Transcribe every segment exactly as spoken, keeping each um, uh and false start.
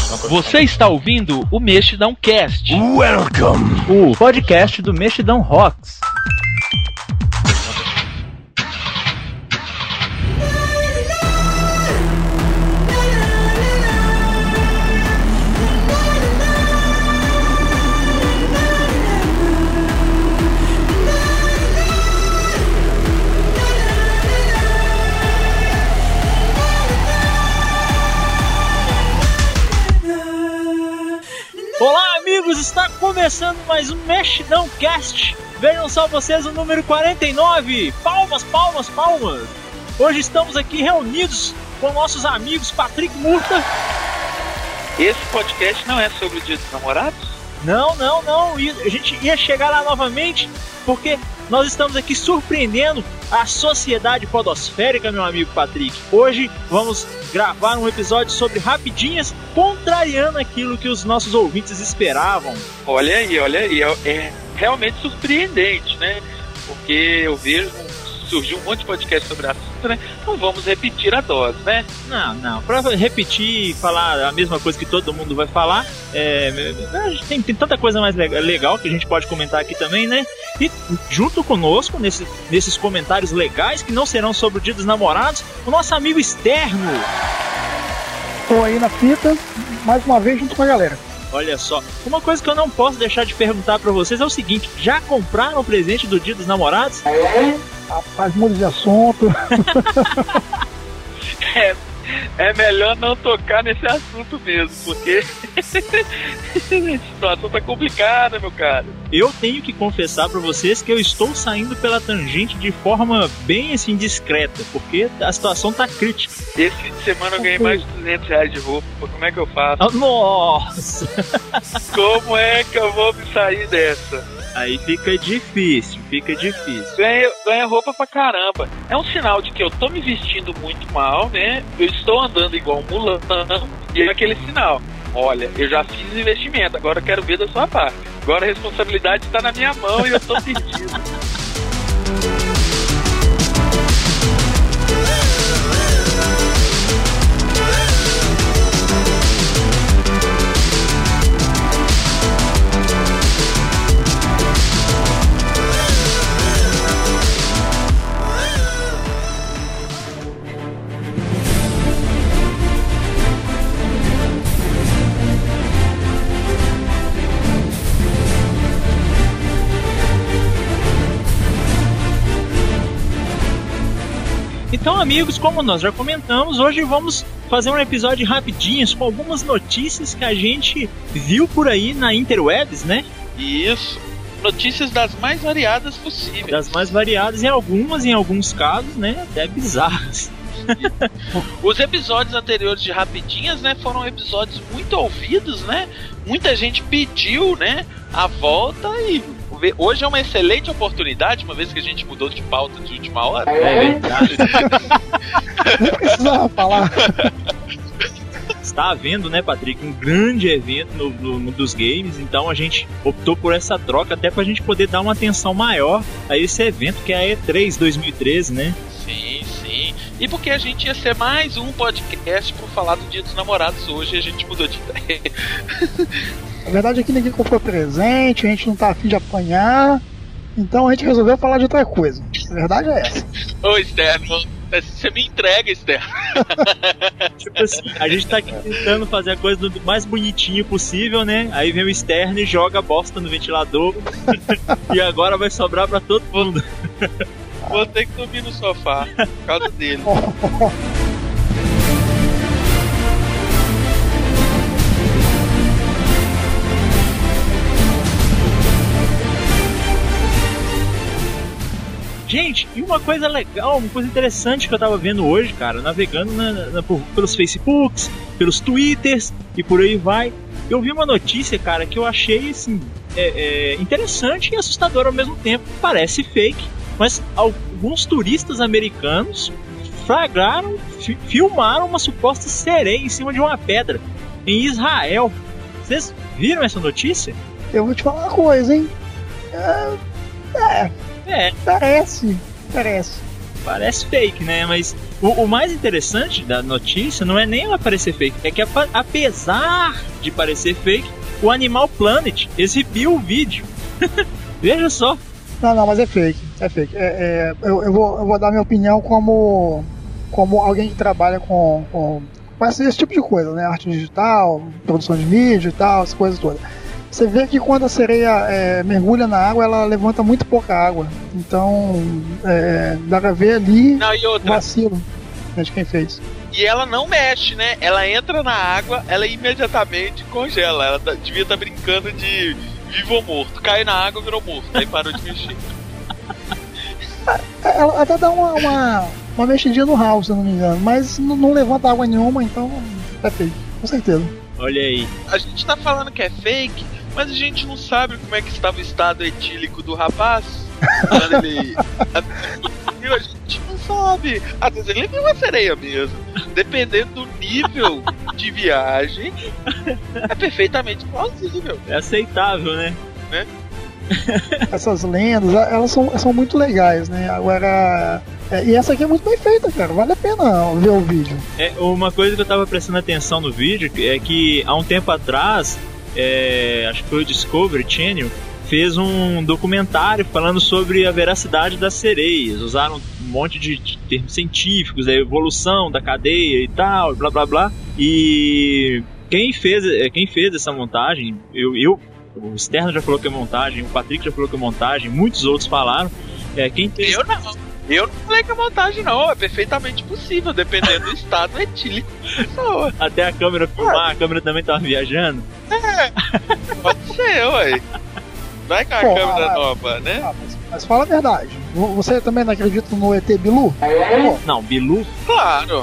Você está ouvindo o Mexidão Cast. Welcome! O podcast do Mexidão Rocks. Olá, amigos, está começando mais um Mexidão Cast. Vejam só vocês o número quarenta e nove. Palmas, palmas, palmas. Hoje estamos aqui reunidos com nossos amigos Patrick Murta. Esse podcast não é sobre o Dia dos Namorados? Não, não, não. A gente ia chegar lá novamente porque nós estamos aqui surpreendendo a sociedade podosférica, meu amigo Patrick. Hoje vamos gravar um episódio sobre rapidinhas, contrariando aquilo que os nossos ouvintes esperavam. Olha aí, olha aí, é, é realmente surpreendente, né? Porque eu vejo, surgiu um monte de podcast sobre assunto, né? Então vamos repetir a dose, né? Não, não, pra repetir e falar a mesma coisa que todo mundo vai falar, é, tem, tem tanta coisa mais legal que a gente pode comentar aqui também, né? E junto conosco, nesse, nesses comentários legais, que não serão sobre o Dia dos Namorados, o nosso amigo externo. Tô aí na fita, mais uma vez junto com a galera. Olha só, uma coisa que eu não posso deixar de perguntar pra vocês é o seguinte: já compraram o presente do Dia dos Namorados? Rapaz, muda de assunto. É, é melhor não tocar nesse assunto mesmo, porque a situação tá complicada, meu cara. Eu tenho que confessar pra vocês que eu estou saindo pela tangente de forma bem assim discreta, porque a situação tá crítica. Esse fim de semana eu ganhei mais de duzentos reais de roupa. Como é que eu faço? Ah, nossa! Como é que eu vou me sair dessa? Aí fica difícil, fica difícil. Ganha, ganha roupa pra caramba. É um sinal de que eu tô me vestindo muito mal, né? Eu estou andando igual um mulão. E é aquele sinal: olha, eu já fiz investimento, agora eu quero ver da sua parte. Agora a responsabilidade está na minha mão e eu tô perdido. Então, amigos, como nós já comentamos, hoje vamos fazer um episódio rapidinho com algumas notícias que a gente viu por aí na interwebs, né? Isso. Notícias das mais variadas possíveis. Das mais variadas, em algumas, em alguns casos, né, até bizarras. Os episódios anteriores de Rapidinhas, né, foram episódios muito ouvidos, né? Muita gente pediu, né, a volta e hoje é uma excelente oportunidade, uma vez que a gente mudou de pauta de última hora. É verdade. Nem precisava falar. Está havendo, né, Patrick, um grande evento no, no, no dos games, então a gente optou por essa troca até pra gente poder dar uma atenção maior a esse evento que é a E três dois mil e treze, né? Sim, sim. E porque a gente ia ser mais um podcast para falar do Dia dos Namorados hoje, a gente mudou de ideia. A verdade é que ninguém comprou presente, a gente não tá afim de apanhar, então a gente resolveu falar de outra coisa. A verdade é essa. Ô, externo, você me entrega, externo. Tipo assim, a gente tá aqui tentando fazer a coisa do mais bonitinho possível, né? Aí vem o externo e joga bosta no ventilador. E agora vai sobrar pra todo mundo. Vou ter que dormir no sofá por causa dele. Gente, e uma coisa legal, uma coisa interessante que eu tava vendo hoje, cara, navegando na, na, por, pelos Facebooks, pelos Twitters e por aí vai. Eu vi uma notícia, cara, que eu achei assim, é, é, interessante e assustadora ao mesmo tempo. Parece fake, mas alguns turistas americanos flagraram, fi, filmaram uma suposta sereia em cima de uma pedra em Israel. Vocês viram essa notícia? Eu vou te falar uma coisa, hein? É, é, É, parece, parece. parece fake, né? Mas O, o mais interessante da notícia não é nem ela parecer fake, é que apesar de parecer fake, o Animal Planet exibiu o vídeo. Veja só. Não, não, mas é fake, é fake. É, é, eu, eu, vou, eu vou dar minha opinião como, como alguém que trabalha com, com, com esse tipo de coisa, né? Arte digital, produção de vídeo e tal, essas coisas todas. Você vê que quando a sereia é, mergulha na água, ela levanta muito pouca água. Então, é, dá pra ver ali não, e outra, o vacilo, né, de quem fez. E ela não mexe, né? Ela entra na água, ela imediatamente congela. Ela tá, devia estar tá brincando de vivo ou morto. Cai na água, virou morto. Aí parou de mexer. Ela até dá uma, uma, uma mexidinha no ralo, se eu não me engano. Mas não, não levanta água nenhuma, então é fake, com certeza. Olha aí. A gente tá falando que é fake, mas a gente não sabe como é que estava o estado etílico do rapaz. Quando ele... A gente não sabe. Às vezes ele viu uma sereia mesmo. Dependendo do nível de viagem, é perfeitamente plausível. É aceitável, né? Né? Essas lendas, elas são, são muito legais, né? Agora... É, e essa aqui é muito bem feita, cara. Vale a pena ver o vídeo. É, uma coisa que eu tava prestando atenção no vídeo é que há um tempo atrás, é, acho que foi o Discovery Channel, fez um documentário falando sobre a veracidade das sereias. Usaram um monte de, de termos científicos, a evolução da cadeia e tal, blá blá blá. E quem fez, quem fez essa montagem, eu, eu, o Sterno já falou que é montagem, o Patrick já falou que é montagem, muitos outros falaram. É, quem fez... Eu não. Eu não falei que é montagem, não. É perfeitamente possível, dependendo do estado etílico da pessoa. Até a câmera filmar, a câmera também tava viajando. É, pode ser, ué. Vai com a Pô, câmera ah, nova, né? Ah, mas, mas fala a verdade. Você também não acredita no E T Bilu? Pô. Não, Bilu? Claro.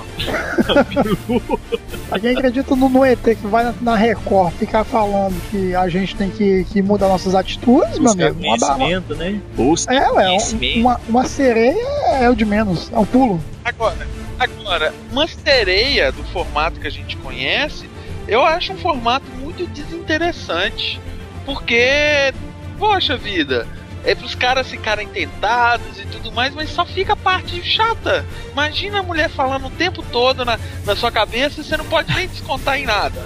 Bilu. Alguém acredita no, no E T que vai na, na Record ficar falando que a gente tem que, que mudar nossas atitudes, meu amigo? Conhecimento, uma, né? Busca é, ué, um, uma, uma sereia é o de menos, é um pulo. Agora, agora, uma sereia do formato que a gente conhece, eu acho um formato muito desinteressante. Porque... Poxa vida, é pros caras ficarem tentados e tudo mais, mas só fica a parte chata. Imagina a mulher falando o tempo todo na, na sua cabeça e você não pode nem descontar em nada.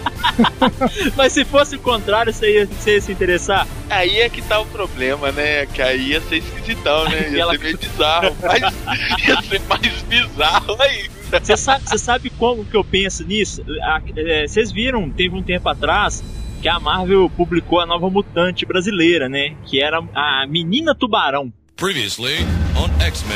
Mas se fosse o contrário, você ia, você ia se interessar? Aí é que tá o problema, né? Que aí ia ser esquisitão, né? Ia ela... ser meio bizarro, mas ia ser mais bizarro ainda. Você sabe, você sabe como que eu penso nisso? Vocês viram, teve um tempo atrás, que a Marvel publicou a nova mutante brasileira, né? Que era a Menina Tubarão. Previously on X-Men.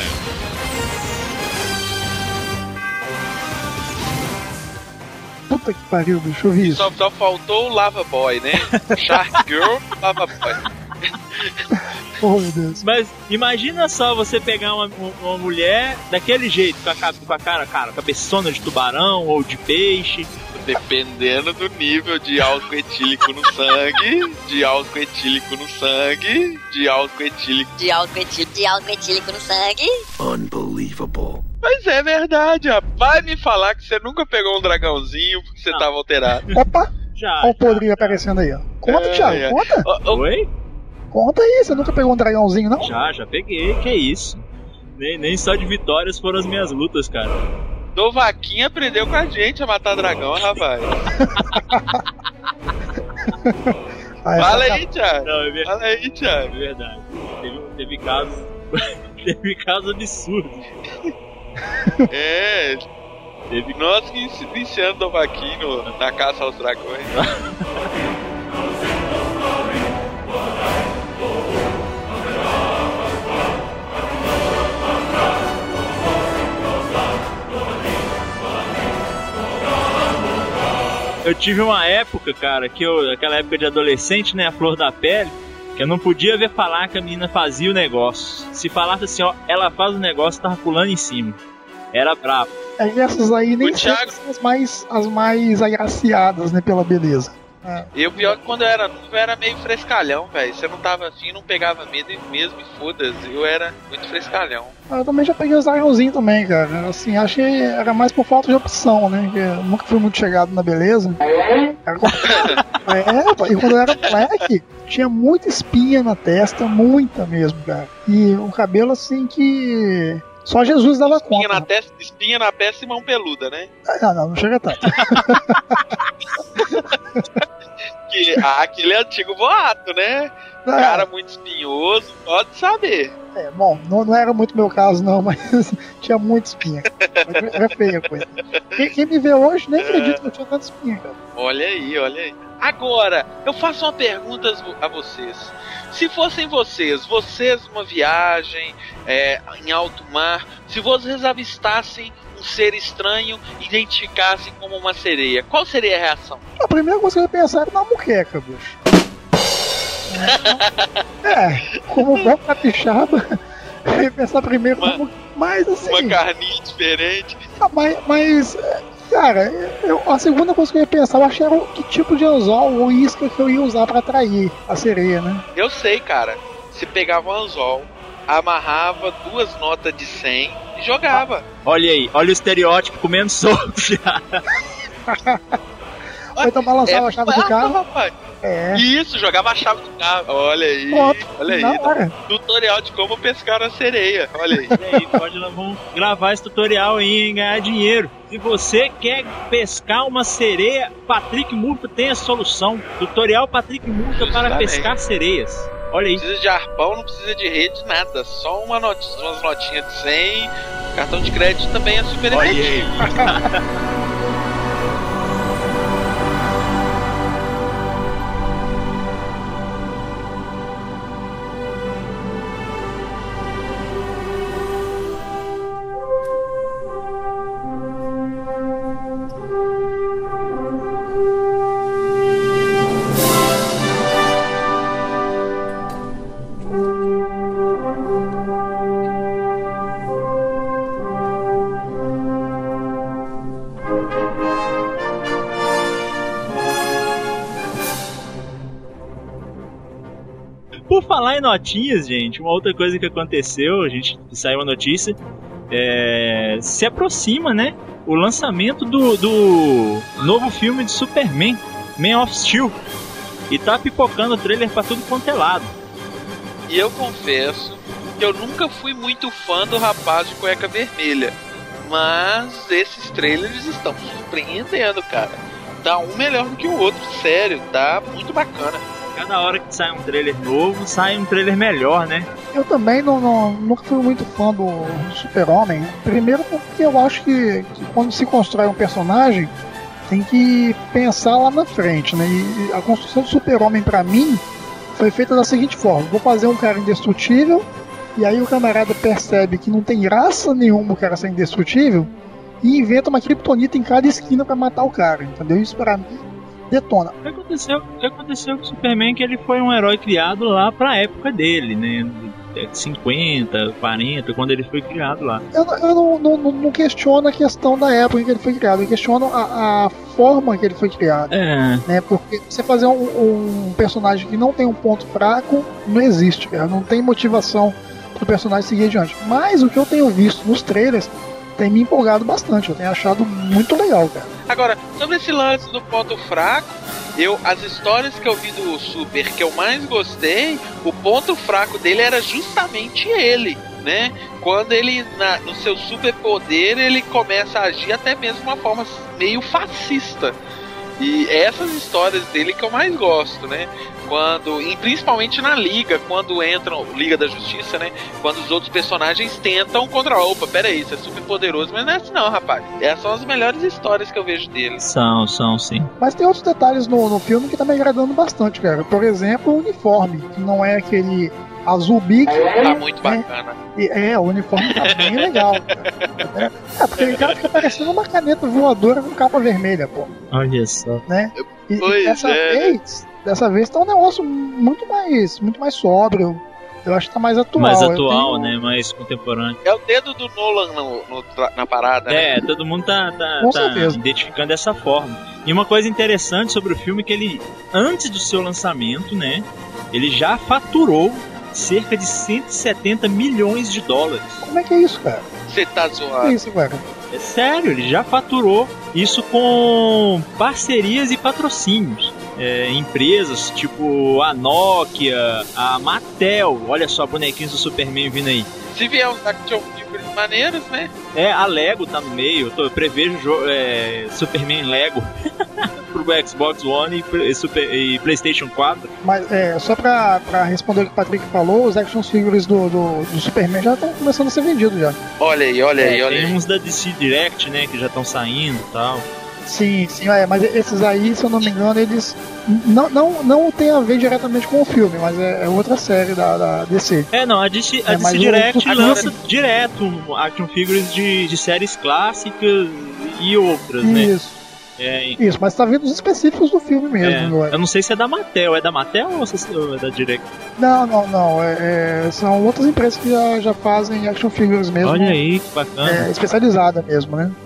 Puta que pariu, bicho, eu vi isso. Só, só faltou o Lava Boy, né? Shark Girl, Lava Boy. Oh, meu Deus. Mas imagina só você pegar uma, uma mulher daquele jeito, com a, com a cara, cara, cabeçona de tubarão ou de peixe. Dependendo do nível de álcool etílico no sangue, de álcool etílico no sangue, de álcool etílico... De álcool etílico, de álcool etílico no sangue. Unbelievable. Mas é verdade, ó. Vai me falar que você nunca pegou um dragãozinho porque você Não. tava alterado. Opa! Já. Olha o podrinho aparecendo aí, ó. Conta, é, Thiago, é. conta. O, o... Oi? Conta aí, você nunca pegou um dragãozinho, não? Já, já peguei, que é isso. Nem, nem só de vitórias foram as minhas lutas, cara. Dovaquinha aprendeu com a gente a matar dragão, rapaz. ah, Fala tá... aí, Thiago. Não, é ver... Fala aí, Thiago. É verdade. Teve, teve casos. teve casos absurdos. É. Teve... Nós que iniciando Dovaquinho na caça aos dragões. Eu tive uma época, cara, que eu, aquela época de adolescente, né, a flor da pele, que eu não podia ver falar que a menina fazia o negócio. Se falasse assim, ó, ela faz o negócio, tava pulando em cima. Era brabo. É, e essas aí nem Thiago... são as mais, as mais agraciadas, né, pela beleza. É. E o pior é que quando eu era novo, eu era meio frescalhão, velho. Você não tava afim, não pegava medo mesmo e foda-se. Eu era muito frescalhão. Eu também já peguei os dragãozinhos também, cara. Assim, achei era mais por falta de opção, né? Eu nunca fui muito chegado na beleza. Era... é, e quando eu era moleque, tinha muita espinha na testa, muita mesmo, cara. E um cabelo assim que... Só Jesus dava Espinha conta. na, testa, espinha na peça e mão peluda, né? Não, não, não chega tanto. Que, ah, aquele antigo boato, né? É. Cara muito espinhoso, pode saber. É, bom, não, não era muito meu caso não, mas tinha muita espinha. Era feia a coisa. Quem, quem me vê hoje nem acredita que eu tinha tanta espinha, cara. Olha aí, olha aí. Agora, eu faço uma pergunta a vocês. Se fossem vocês, vocês numa viagem é, em alto mar, se vocês avistassem um ser estranho e identificassem como uma sereia, qual seria a reação? A primeira coisa que eu ia pensar era na muqueca, bicho. É, como bom capixaba, eu ia pensar primeiro uma, como. Mas assim. Uma carninha diferente. Ah, mas, mas, cara, eu, a segunda coisa que eu ia pensar, eu achei era que tipo de anzol ou isca que eu ia usar pra atrair a sereia, né? Eu sei, cara. Você pegava um anzol, amarrava duas notas de cem e jogava. Olha aí, olha o estereótipo comendo solto já. Ou então balançava é a chave do carro. Rapaz. É. Isso, jogava a chave do carro. Olha aí. Pronto, olha aí. na hora. Tutorial de como pescar a sereia. Olha aí. E aí, pode vamos gravar esse tutorial aí e ganhar dinheiro. Se você quer pescar uma sereia, Patrick Murta tem a solução. Tutorial Patrick Murta para pescar sereias. Olha aí. Não precisa de arpão, não precisa de rede, nada. Só uma notinha, umas notinhas de cem. Cartão de crédito também é super Olha efetivo. aí. Por falar em notinhas, gente, uma outra coisa que aconteceu, a gente saiu uma notícia, é, se aproxima, né, o lançamento do, do novo filme de Superman, Man of Steel, e tá pipocando o trailer pra tudo quanto é lado. E eu confesso que eu nunca fui muito fã do rapaz de cueca vermelha, mas esses trailers estão surpreendendo, cara. Tá um melhor do que o outro, sério, tá muito bacana. Cada hora que sai um trailer novo, sai um trailer melhor, né? Eu também não, não, nunca fui muito fã do, do Super-Homem. Primeiro porque eu acho que, que quando se constrói um personagem, tem que pensar lá na frente, né? E a construção do Super-Homem, pra mim, foi feita da seguinte forma: vou fazer um cara indestrutível, e aí o camarada percebe que não tem graça nenhuma o cara ser indestrutível, e inventa uma kryptonita em cada esquina pra matar o cara, entendeu? Isso pra mim detona. O que aconteceu, o que aconteceu com o Superman é que ele foi um herói criado lá pra época dele, né? cinquenta, quarenta, quando ele foi criado lá. Eu, eu não, não, não questiono a questão da época em que ele foi criado, eu questiono a, a forma que ele foi criado. É. Né? Porque você fazer um, um personagem que não tem um ponto fraco, não existe, cara. Não tem motivação pro personagem seguir adiante. Mas o que eu tenho visto nos trailers tem me empolgado bastante, eu tenho achado muito legal, cara. Agora, sobre esse lance do ponto fraco, eu, as histórias que eu vi do Super que eu mais gostei, o ponto fraco dele era justamente ele, né? Quando ele, na, no seu superpoder, ele começa a agir até mesmo de uma forma meio fascista. E essas histórias dele que eu mais gosto, né? Quando, e principalmente na Liga, quando entram, Liga da Justiça, né? Quando os outros personagens tentam contra, opa, peraí, você é super poderoso, mas não é assim não, rapaz. Essas são as melhores histórias que eu vejo dele. São, são, sim. Mas tem outros detalhes no, no filme que tá me agradando bastante, cara. Por exemplo, o uniforme, que não é aquele azul bique. Tá muito né? bacana. E, é, o uniforme tá bem legal. Cara. É, porque o cara fica parecendo uma caneta voadora com capa vermelha, pô. Olha só. Né? E, Pois e dessa é, vez, dessa vez tá um negócio muito mais, muito mais sóbrio. Eu acho que tá mais atual. Mais atual, tenho... né? Mais contemporâneo. É o dedo do Nolan no, no, na parada, né? É, todo mundo tá, tá, Com tá certeza. identificando dessa forma. E uma coisa interessante sobre o filme é que ele, antes do seu lançamento, né? Ele já faturou cerca de cento e setenta milhões de dólares. Como é que é isso, cara? Você tá Que zoando. é isso, cara? É sério, ele já faturou isso com parcerias e patrocínios. É, empresas tipo a Nokia, a Mattel, olha só, bonequinhos do Superman vindo aí. Se vier um action figure figures maneiros, né? É, a Lego tá no meio. Eu, tô, eu prevejo é, Superman Lego pro Xbox One e, e, Super, e PlayStation quatro. Mas é, só pra, pra responder o que o Patrick falou, os action figures do, do, do Superman já estão começando a ser vendidos já. Olha aí, olha aí, é, olha tem aí. Tem uns da D C Direct, né, que já estão saindo e tal. Sim, sim, é, mas esses aí, se eu não me engano, eles não, não, não tem a ver diretamente com o filme, mas é, é outra série da, da D C. É, não, a D C, a é, D C Direct o... lança agora... direto action figures de, de séries clássicas e outras, né? Isso. É, Isso, mas tá vindo os específicos do filme mesmo. É, eu não sei se é da Mattel, é da Mattel ou é da Direct? Não, não, não, é, é, são outras empresas que já, já fazem action figures mesmo. Olha aí, que bacana. É, especializada mesmo, né?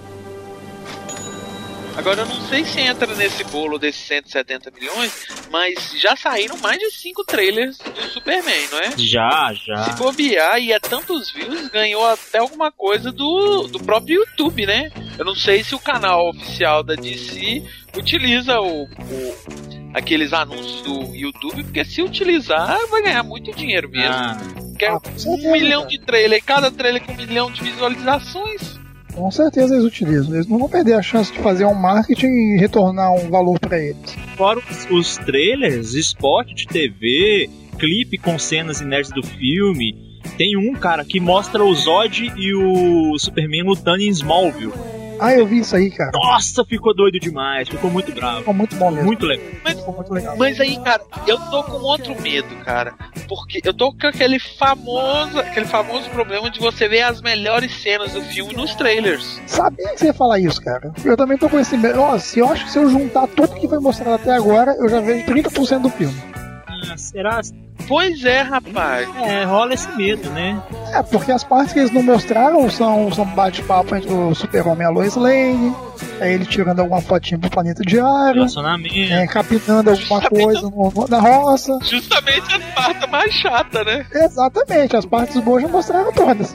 Agora eu não sei se entra nesse bolo desses cento e setenta milhões, mas já saíram mais de cinco trailers do Superman, não é? Já, já. Se bobear e é tantos views, ganhou até alguma coisa do, do próprio YouTube, né? Eu não sei se o canal oficial da D C utiliza o, o, aqueles anúncios do YouTube, porque se utilizar vai ganhar muito dinheiro mesmo. Ah. Quer ah, um milhão de trailer, cada trailer com um milhão de visualizações. Com certeza eles utilizam. Eles não vão perder a chance de fazer um marketing e retornar um valor para eles. Fora os, os trailers, spot de T V, clipe com cenas inéditas do filme. Tem um, cara, que mostra o Zod e o Superman lutando em Smallville. Ah, eu vi isso aí, cara. Nossa, ficou doido demais. Ficou muito bravo. Ficou muito bom mesmo. Muito legal. Mas, ficou muito legal. Mas aí, cara, eu tô com outro medo, cara. Porque eu tô com aquele famoso, aquele famoso problema de você ver as melhores cenas do filme nos trailers. Sabia que você ia falar isso, cara. Eu também tô com esse medo. Nossa, eu acho que se eu juntar tudo que foi mostrado até agora, eu já vejo trinta por cento do filme. Ah, será? Pois é, rapaz. É, rola esse medo, né? É, porque as partes que eles não mostraram são, são bate-papo entre o Super-Homem e a Lois Lane, é ele tirando alguma fotinha pro planeta diário, relacionamento, é, capinando alguma coisa no, na roça. Justamente a parte mais chata, né? Exatamente, as partes boas já mostraram todas.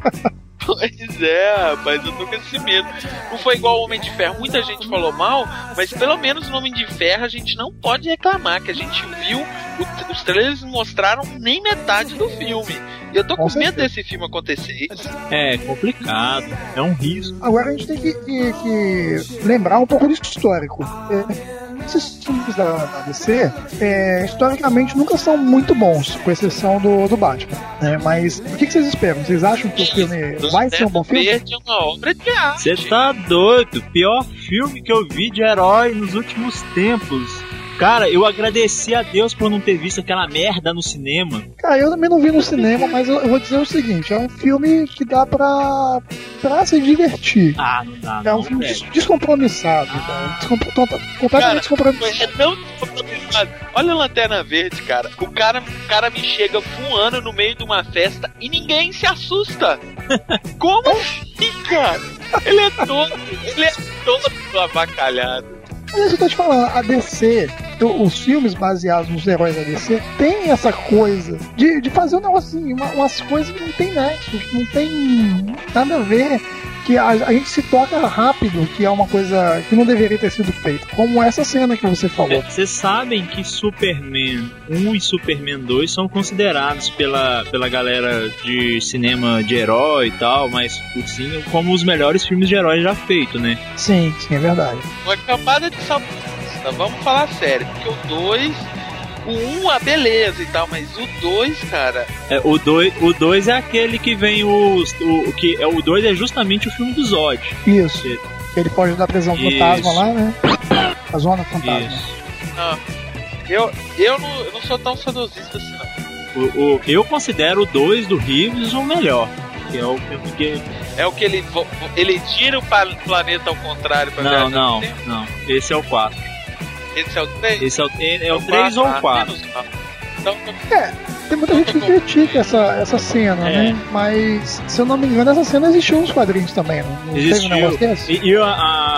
Pois é, rapaz, eu tô com esse medo. Não foi igual o Homem de Ferro, muita gente falou mal, mas pelo menos no Homem de Ferro a gente não pode reclamar, que a gente viu, o, os trailers não mostraram nem metade do filme. E eu tô com, com medo desse filme acontecer. É complicado, é um risco. Agora a gente tem que, que, que lembrar um pouco disso histórico. É, esses filmes da, da D C, é, historicamente, nunca são muito bons, com exceção do, do Batman. Né? Mas o que, que vocês esperam? Vocês acham que o filme vai ser um bom filme? É uma obra de arte. Você tá doido? Pior filme que eu vi de herói nos últimos tempos. Cara, eu agradeci a Deus por não ter visto aquela merda no cinema. Cara, eu também não vi no cinema, mas eu, eu vou dizer o seguinte: é um filme que dá pra, pra se divertir. Ah, não dá. É um não, filme velho. descompromissado, cara. Descompro, completamente cara, descompromissado. É tão descompromissado. Olha a Lanterna Verde, cara. O cara, o cara me chega voando no meio de uma festa e ninguém se assusta. Como assim, cara? Ele é todo, ele é todo avacalhado. Mas é isso que eu tô te falando, a D C, os filmes baseados nos heróis da D C, tem essa coisa de, de fazer um negocinho, uma, umas coisas que não tem nexo, que não tem nada a ver, que a, a gente se toca rápido, que é uma coisa que não deveria ter sido feita, como essa cena que você falou. Vocês sabem que Superman um e Superman dois são considerados pela, pela galera de cinema de herói e tal, mas por sim, como os melhores filmes de herói já feitos, né? Sim, sim, é verdade. Uma camada de sabor. Vamos falar sério, porque o dois, o um, a beleza e tal, mas o dois, cara. É, o dois o dois é aquele que vem o. O que é o dois é justamente o filme do Zod. Isso. Ele, ele pode dar prisão fantasma lá, né? A zona fantasma. Isso. Não, eu, eu, não, eu não sou tão saudosista assim, não. O, o, eu considero o dois do Reeves o melhor. Que é o filme que. É o que ele, ele tira o planeta ao contrário pra Não, não, não. Esse é o quatro. Esse é o três? Esse é o, é, é o três ou o quatro. Então, é, tem muita gente que critica essa, essa cena, é. né? Mas, se eu não me engano, essa cena existiu nos quadrinhos também, não, não teve um negócio desse? E, e a,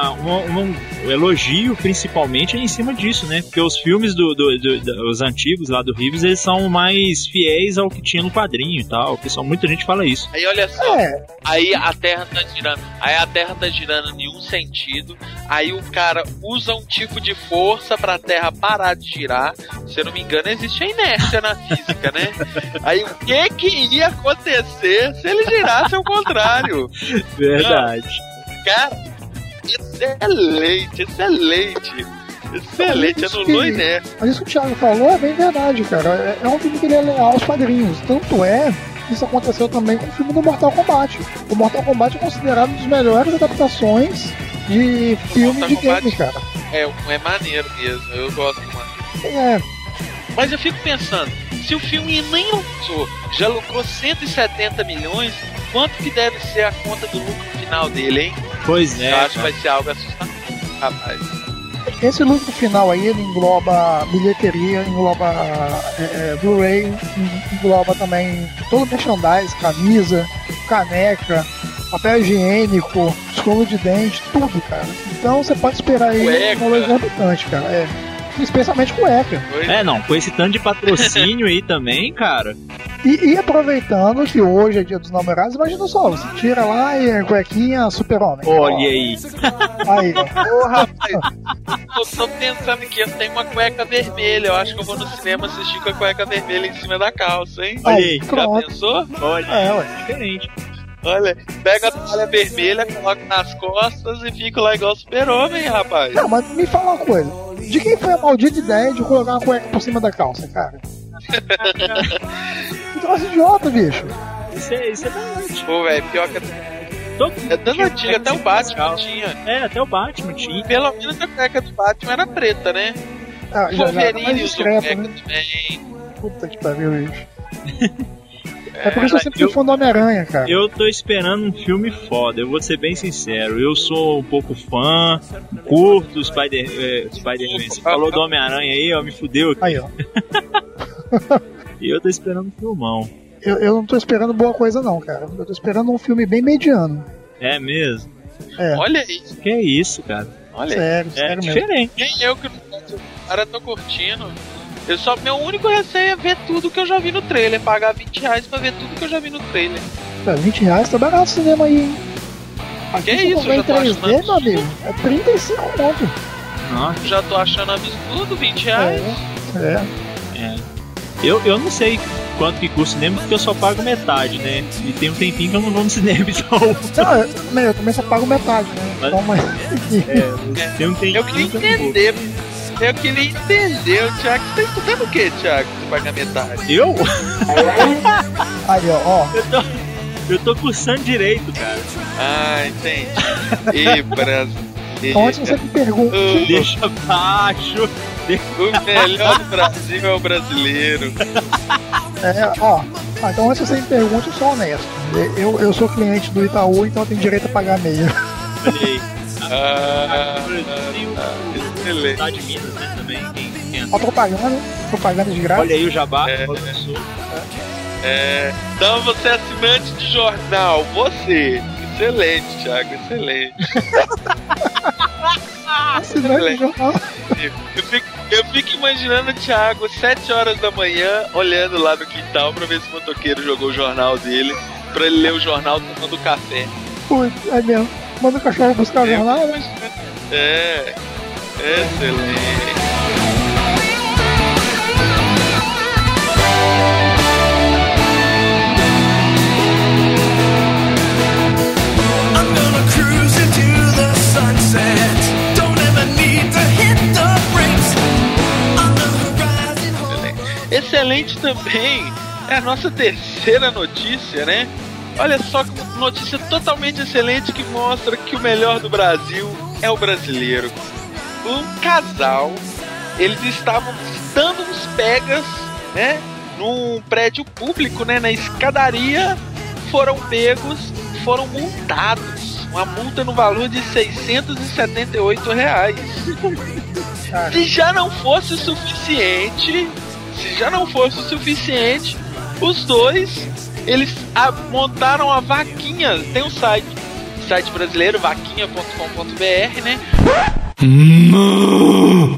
uma, uma, um elogio principalmente em cima disso, né? Porque os filmes do, do, do, do os antigos lá do Reeves, eles são mais fiéis ao que tinha no quadrinho e tal. Que só muita gente fala isso. Aí olha só, É. aí a Terra tá girando, aí a Terra tá girando em um sentido, aí o cara usa um tipo de força pra Terra parar de girar. Se eu não me engano, existe a inércia na física, né? Aí o que que ia acontecer se ele girasse ao contrário? Verdade. Cara, excelente, excelente. Excelente, Isso anulou que- a inércia. Mas isso que o Thiago falou é bem verdade, cara. É, é um filme que ele é leal aos quadrinhos. Tanto é que isso aconteceu também com o filme do Mortal Kombat. O Mortal Kombat é considerado uma das melhores adaptações de filme Mortal de Kombat. game, cara. É, é maneiro mesmo, eu gosto mais. É, Mas eu fico pensando, se o filme nem lançou, já lucrou cento e setenta milhões, quanto que deve ser a conta do lucro final dele, hein? Pois é. eu acho que cara. vai ser algo assustador, rapaz. esse lucro final aí, ele engloba bilheteria, engloba é, é, Blu-ray, engloba também todo o merchandise, camisa, caneca, papel higiênico, escova de dente, tudo, cara. Então você pode esperar aí Cueca. um valor exorbitante, cara. É. Especialmente cueca. Foi? É, não, com esse tanto de patrocínio aí também, cara. E, e aproveitando que hoje é dia dos namorados, imagina só, você tira lá e a cuequinha super-homem. Olha aí. Aí, ó. Ô, rapaz, eu tô pensando aqui, eu tenho uma cueca vermelha, eu acho que eu vou no cinema assistir com a cueca vermelha em cima da calça, hein? Olha Aí, aí, Já pronto. pensou? Olha, É, ué. diferente. Olha, pega a toalha vermelha, coloca nas costas e fica lá igual super-homem, rapaz. Não, mas me fala uma coisa. De quem foi a maldita ideia de colocar uma cueca por cima da calça, cara? Que troço idiota, bicho. Isso é, isso é verdade. Pô, velho, pior que Todo é dando tinha antiga, até o cueca Batman legal. tinha. É, até o Batman tinha. Pelo menos a cueca do Batman era preta, né? Ah, já, já tá mais Wolverine usou discreto, cueca né? também. Puta que pariu, bicho. É por isso que eu sempre eu- fui fã do Homem-Aranha, cara. Eu tô esperando um filme foda, eu vou ser bem sincero. Eu sou um pouco fã, curto o Spider, é, Spider-Man. Você falou do Homem-Aranha aí, ó, me fudeu aqui. Aí, ó. E eu tô esperando um filmão. Eu, eu não tô esperando boa coisa, não, cara. Eu tô esperando um filme bem mediano. É mesmo? É, Olha aí, Que é isso, cara? olha aí. sério, É sério mesmo. diferente. Nem eu que não gosto, o cara tô curtindo. Eu só, meu único receio é ver tudo que eu já vi no trailer. Pagar vinte reais pra ver tudo que eu já vi no trailer. Pô, vinte reais tá barato o cinema aí, hein? Aqui Que se isso, for ver eu em já tô três D, achando meu amigo, é trinta e cinco conto. Nossa, Já tô achando absurdo, vinte reais. É, é. é. Eu, eu não sei quanto que custa o cinema, porque eu só pago metade, né? E tem um tempinho que eu não vou no cinema, então. Não, eu, também- eu também só pago metade, né? Mas- Então, mas. É, tem um tempinho Eu queria que eu não vou. entender. Eu queria entender, o Thiago. Você tá estudando o que, Thiago? Você paga metade. Eu? Aí, ó, ó. Eu tô, eu tô cursando direito, cara. Ah, entendi. E Brasil. Então, antes você me pergunta. O, Deixa baixo. o melhor do Brasil é o brasileiro. É, ó. Ah, então antes você me pergunte, eu sou honesto. Eu, eu sou cliente do Itaú, então eu tenho direito a pagar meia. Olha aí. Ah, Tem o ah, excelente. Estado de Minas, né, também. Tem, tem Ó, propaganda, propaganda de graça. Olha aí o jabá. É. Olha o sul. É, então você é assinante de jornal, você. Excelente, Thiago, excelente. Assinante de jornal. Eu fico, eu fico imaginando o Thiago, sete horas da manhã, olhando lá no quintal pra ver se o motoqueiro jogou o jornal dele, pra ele ler o jornal tomando café. Putz, é mesmo. Manda o cachorro buscar o Eu jornal, fico né? imaginando. É, excelente. I'm gonna cruise into the sunset. Don't ever need to hit the brakes. On the horizon, hold Excelente também é a nossa terceira notícia, né? Olha só que notícia totalmente excelente que mostra que o melhor do Brasil é o brasileiro. Um casal, eles estavam dando uns pegas, né? Num prédio público, né? Na escadaria, foram pegos, foram multados. Uma multa no valor de seiscentos e setenta e oito reais. Se já não fosse o suficiente, se já não fosse o suficiente, os dois, eles a- montaram a vaquinha, tem um site, site brasileiro, vaquinha ponto com ponto b r, né? Moo!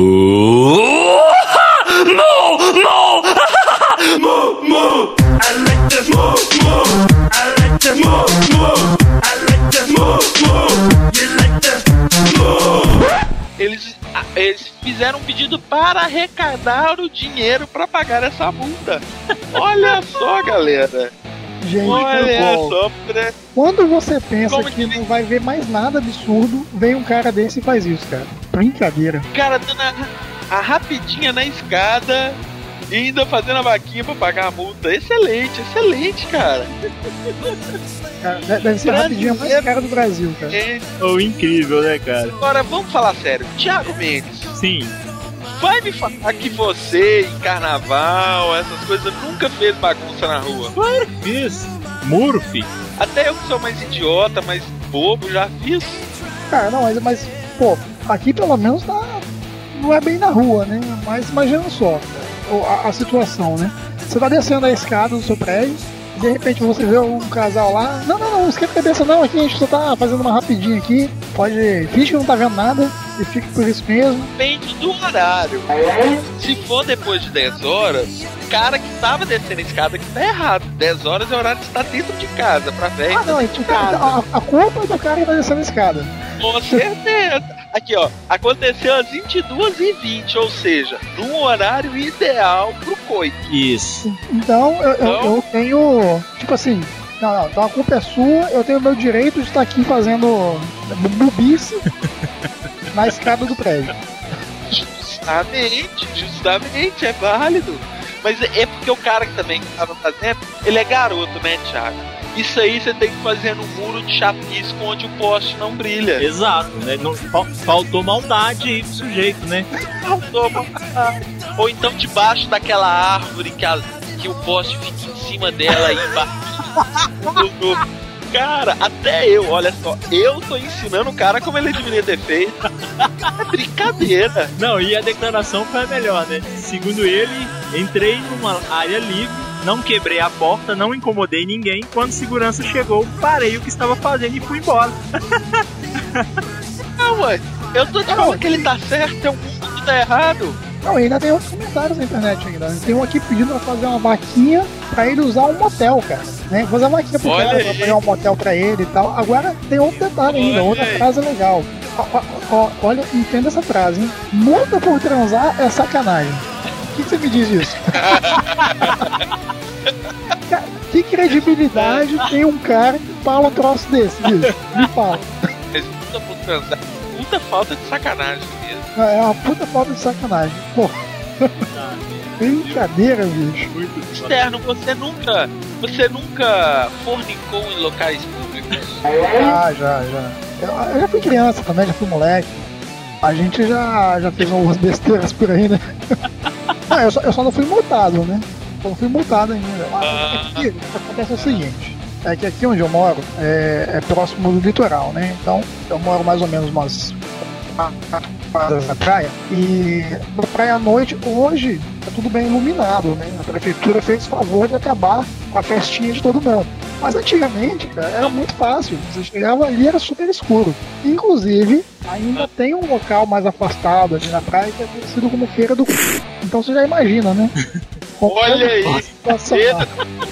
Moo! Moo! Moo! Moo! Moo! I like this moo! Moo! I like this moo! Moo! I like this moo! Moo! You like this moo! Eles, eles fizeram um pedido para arrecadar o dinheiro para pagar essa multa. Olha só, galera. Gente, Olha pô, só, né? quando você pensa Como que que- não vai ver mais nada absurdo, vem um cara desse e faz isso, cara. Brincadeira. O cara dando a, a rapidinha na escada e ainda fazendo a vaquinha pra pagar a multa. Excelente, excelente, cara. Cara, de- deve ser a rapidinha mais cara do Brasil, cara. É, Oh, incrível, né, cara? agora, vamos falar sério. Thiago Mendes, Sim. vai me falar que você, em carnaval, essas coisas, nunca fez bagunça na rua. Claro que fiz. Murphy. Até eu que sou mais idiota, mais bobo, já fiz. Cara, não, mas, mas, pô, aqui pelo menos tá, não é bem na rua, né? Mas imagina só, cara, a, a situação, né? Você tá descendo a escada do seu prédio, de repente você vê um casal lá, não, não, não, não esquenta a cabeça não, aqui a gente só tá fazendo uma rapidinha aqui, pode, finge que não tá vendo nada, e fica por isso mesmo. Depende do horário. Se for depois de dez horas, o cara que tava descendo a escada que tá errado. dez horas é o horário de estar dentro de casa, pra ver. Ah, não, então, a, a culpa é do cara que tá descendo a escada. Com certeza. Aqui, ó. Aconteceu às vinte e duas e vinte, ou seja, num horário ideal pro coito. Isso. Então, eu, eu, Então? eu tenho, tipo assim, não, não, então a culpa é sua, eu tenho o meu direito de estar aqui fazendo bubice na escada do prédio. Justamente, justamente, é válido. Mas é porque o cara que também tava fazendo, ele é garoto, né, Thiago? Isso aí você tem que fazer no muro de chapisco onde o poste não brilha. Exato, né? Não, fal- faltou maldade aí pro sujeito, né? Faltou uma- Ou então debaixo daquela árvore que, a- que o poste fica em cima dela e embaixo. Cara, até eu, olha só, eu tô ensinando o cara como ele deveria ter feito. É brincadeira. Não, e a declaração foi a melhor, né? Segundo ele, entrei numa área livre, não quebrei a porta, não incomodei ninguém. Quando segurança chegou, parei o que estava fazendo e fui embora. Não, ué, eu tô te falando que ele tá certo, é o mundo que tá errado. Não, e ainda tem outros comentários na internet ainda. né? Tem um aqui pedindo pra fazer uma vaquinha pra ele usar um motel, cara. Né? Fazer uma vaquinha pro Olha cara aí. pra pagar um motel pra ele e tal. Agora tem outro detalhe ainda, Olha outra aí. frase legal. Ó, ó, ó, olha, entenda essa frase, hein? Multa por transar é sacanagem. O que, que você me diz disso? Cara, que credibilidade tem um cara que fala um troço desse, bicho? Me fala. Mas puta por transar, puta falta de sacanagem mesmo. É uma puta falta de sacanagem. Pô. Brincadeira, bicho. Externo, você nunca, você nunca fornicou em locais públicos? Ah, já, já. Eu, eu já fui criança também, já fui moleque. A gente já, já fez algumas besteiras por aí, né? Não, eu só, eu só não fui multado, né? Eu não fui multado ainda. Mas aqui, o que acontece é o seguinte. É que aqui onde eu moro é, é próximo do litoral, né? Então eu moro mais ou menos umas quadras da praia. E na praia à noite, hoje, tá tudo bem iluminado, né? A prefeitura fez favor de acabar com a festinha de todo mundo. Mas antigamente, cara, era muito fácil. Você chegava ali, era super escuro. Inclusive, ainda tem um local mais afastado ali na praia que é conhecido como Feira do C. Então você já imagina, né? Como Olha é aí, situação lá.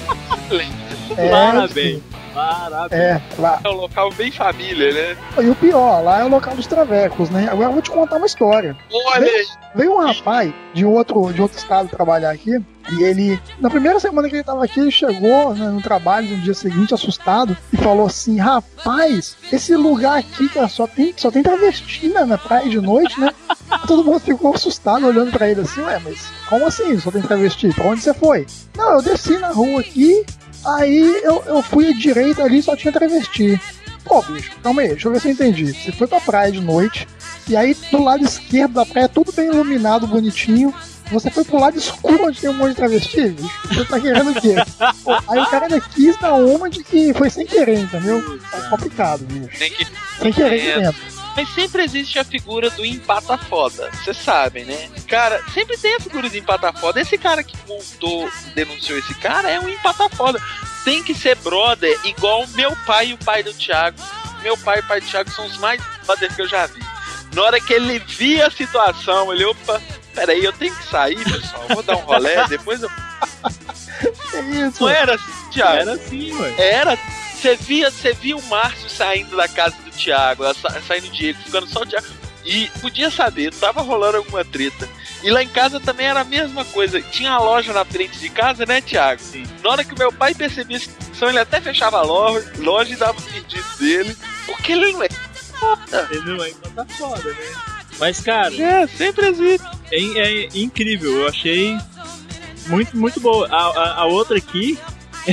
É, Parabéns. Parabéns. É, lá. É um local bem família, né? E o pior, lá é o local dos travecos, né? Agora eu vou te contar uma história. Olha aí. Veio um rapaz de outro, de outro estado trabalhar aqui, e ele, na primeira semana que ele tava aqui, ele chegou, né, no trabalho no dia seguinte, assustado, e falou assim: rapaz, esse lugar aqui, cara, só tem, só tem travesti na, na praia de noite, né? Todo mundo ficou assustado olhando pra ele assim: ué, mas como assim só tem travesti? Pra onde você foi? Não, eu desci na rua aqui, aí eu, eu fui à direita ali, só tinha travesti. Pô, bicho, calma aí, deixa eu ver se eu entendi. Você foi pra praia de noite, e aí do lado esquerdo da praia, tudo bem iluminado, bonitinho. Você foi pro lado escuro onde tem um monte de travesti, bicho. Você tá querendo o quê? Pô, aí o cara ainda quis dar uma de que foi sem querer, entendeu? É complicado, bicho. Tem que... Sem querer mesmo. Mas sempre existe a figura do empata foda, vocês sabem, né? Cara, sempre tem a figura do empata foda. Esse cara que multou, denunciou esse cara, é um empata foda. Tem que ser brother, igual meu pai e o pai do Thiago. meu pai e o pai do Thiago são os mais brother que eu já vi. Na hora que ele via a situação, ele, opa, peraí, eu tenho que sair, pessoal, vou dar um rolé, depois eu... Que isso? Não era assim, Thiago? Era assim, ué. Era. Você via, você via o Márcio saindo da casa do Thiago, sa- saindo o Diego, ficando só o Thiago. E podia saber, tava rolando alguma treta. E lá em casa também era a mesma coisa. Tinha a loja na frente de casa, né, Thiago? Sim. Na hora que meu pai percebia a situação, ele até fechava a loja, loja e dava o pedido dele. Porque ele não é foda. Ele não é, então tá foda, né? Mas, cara, É, sempre existe. é, é incrível. Eu achei muito, muito boa. A, a, a outra aqui,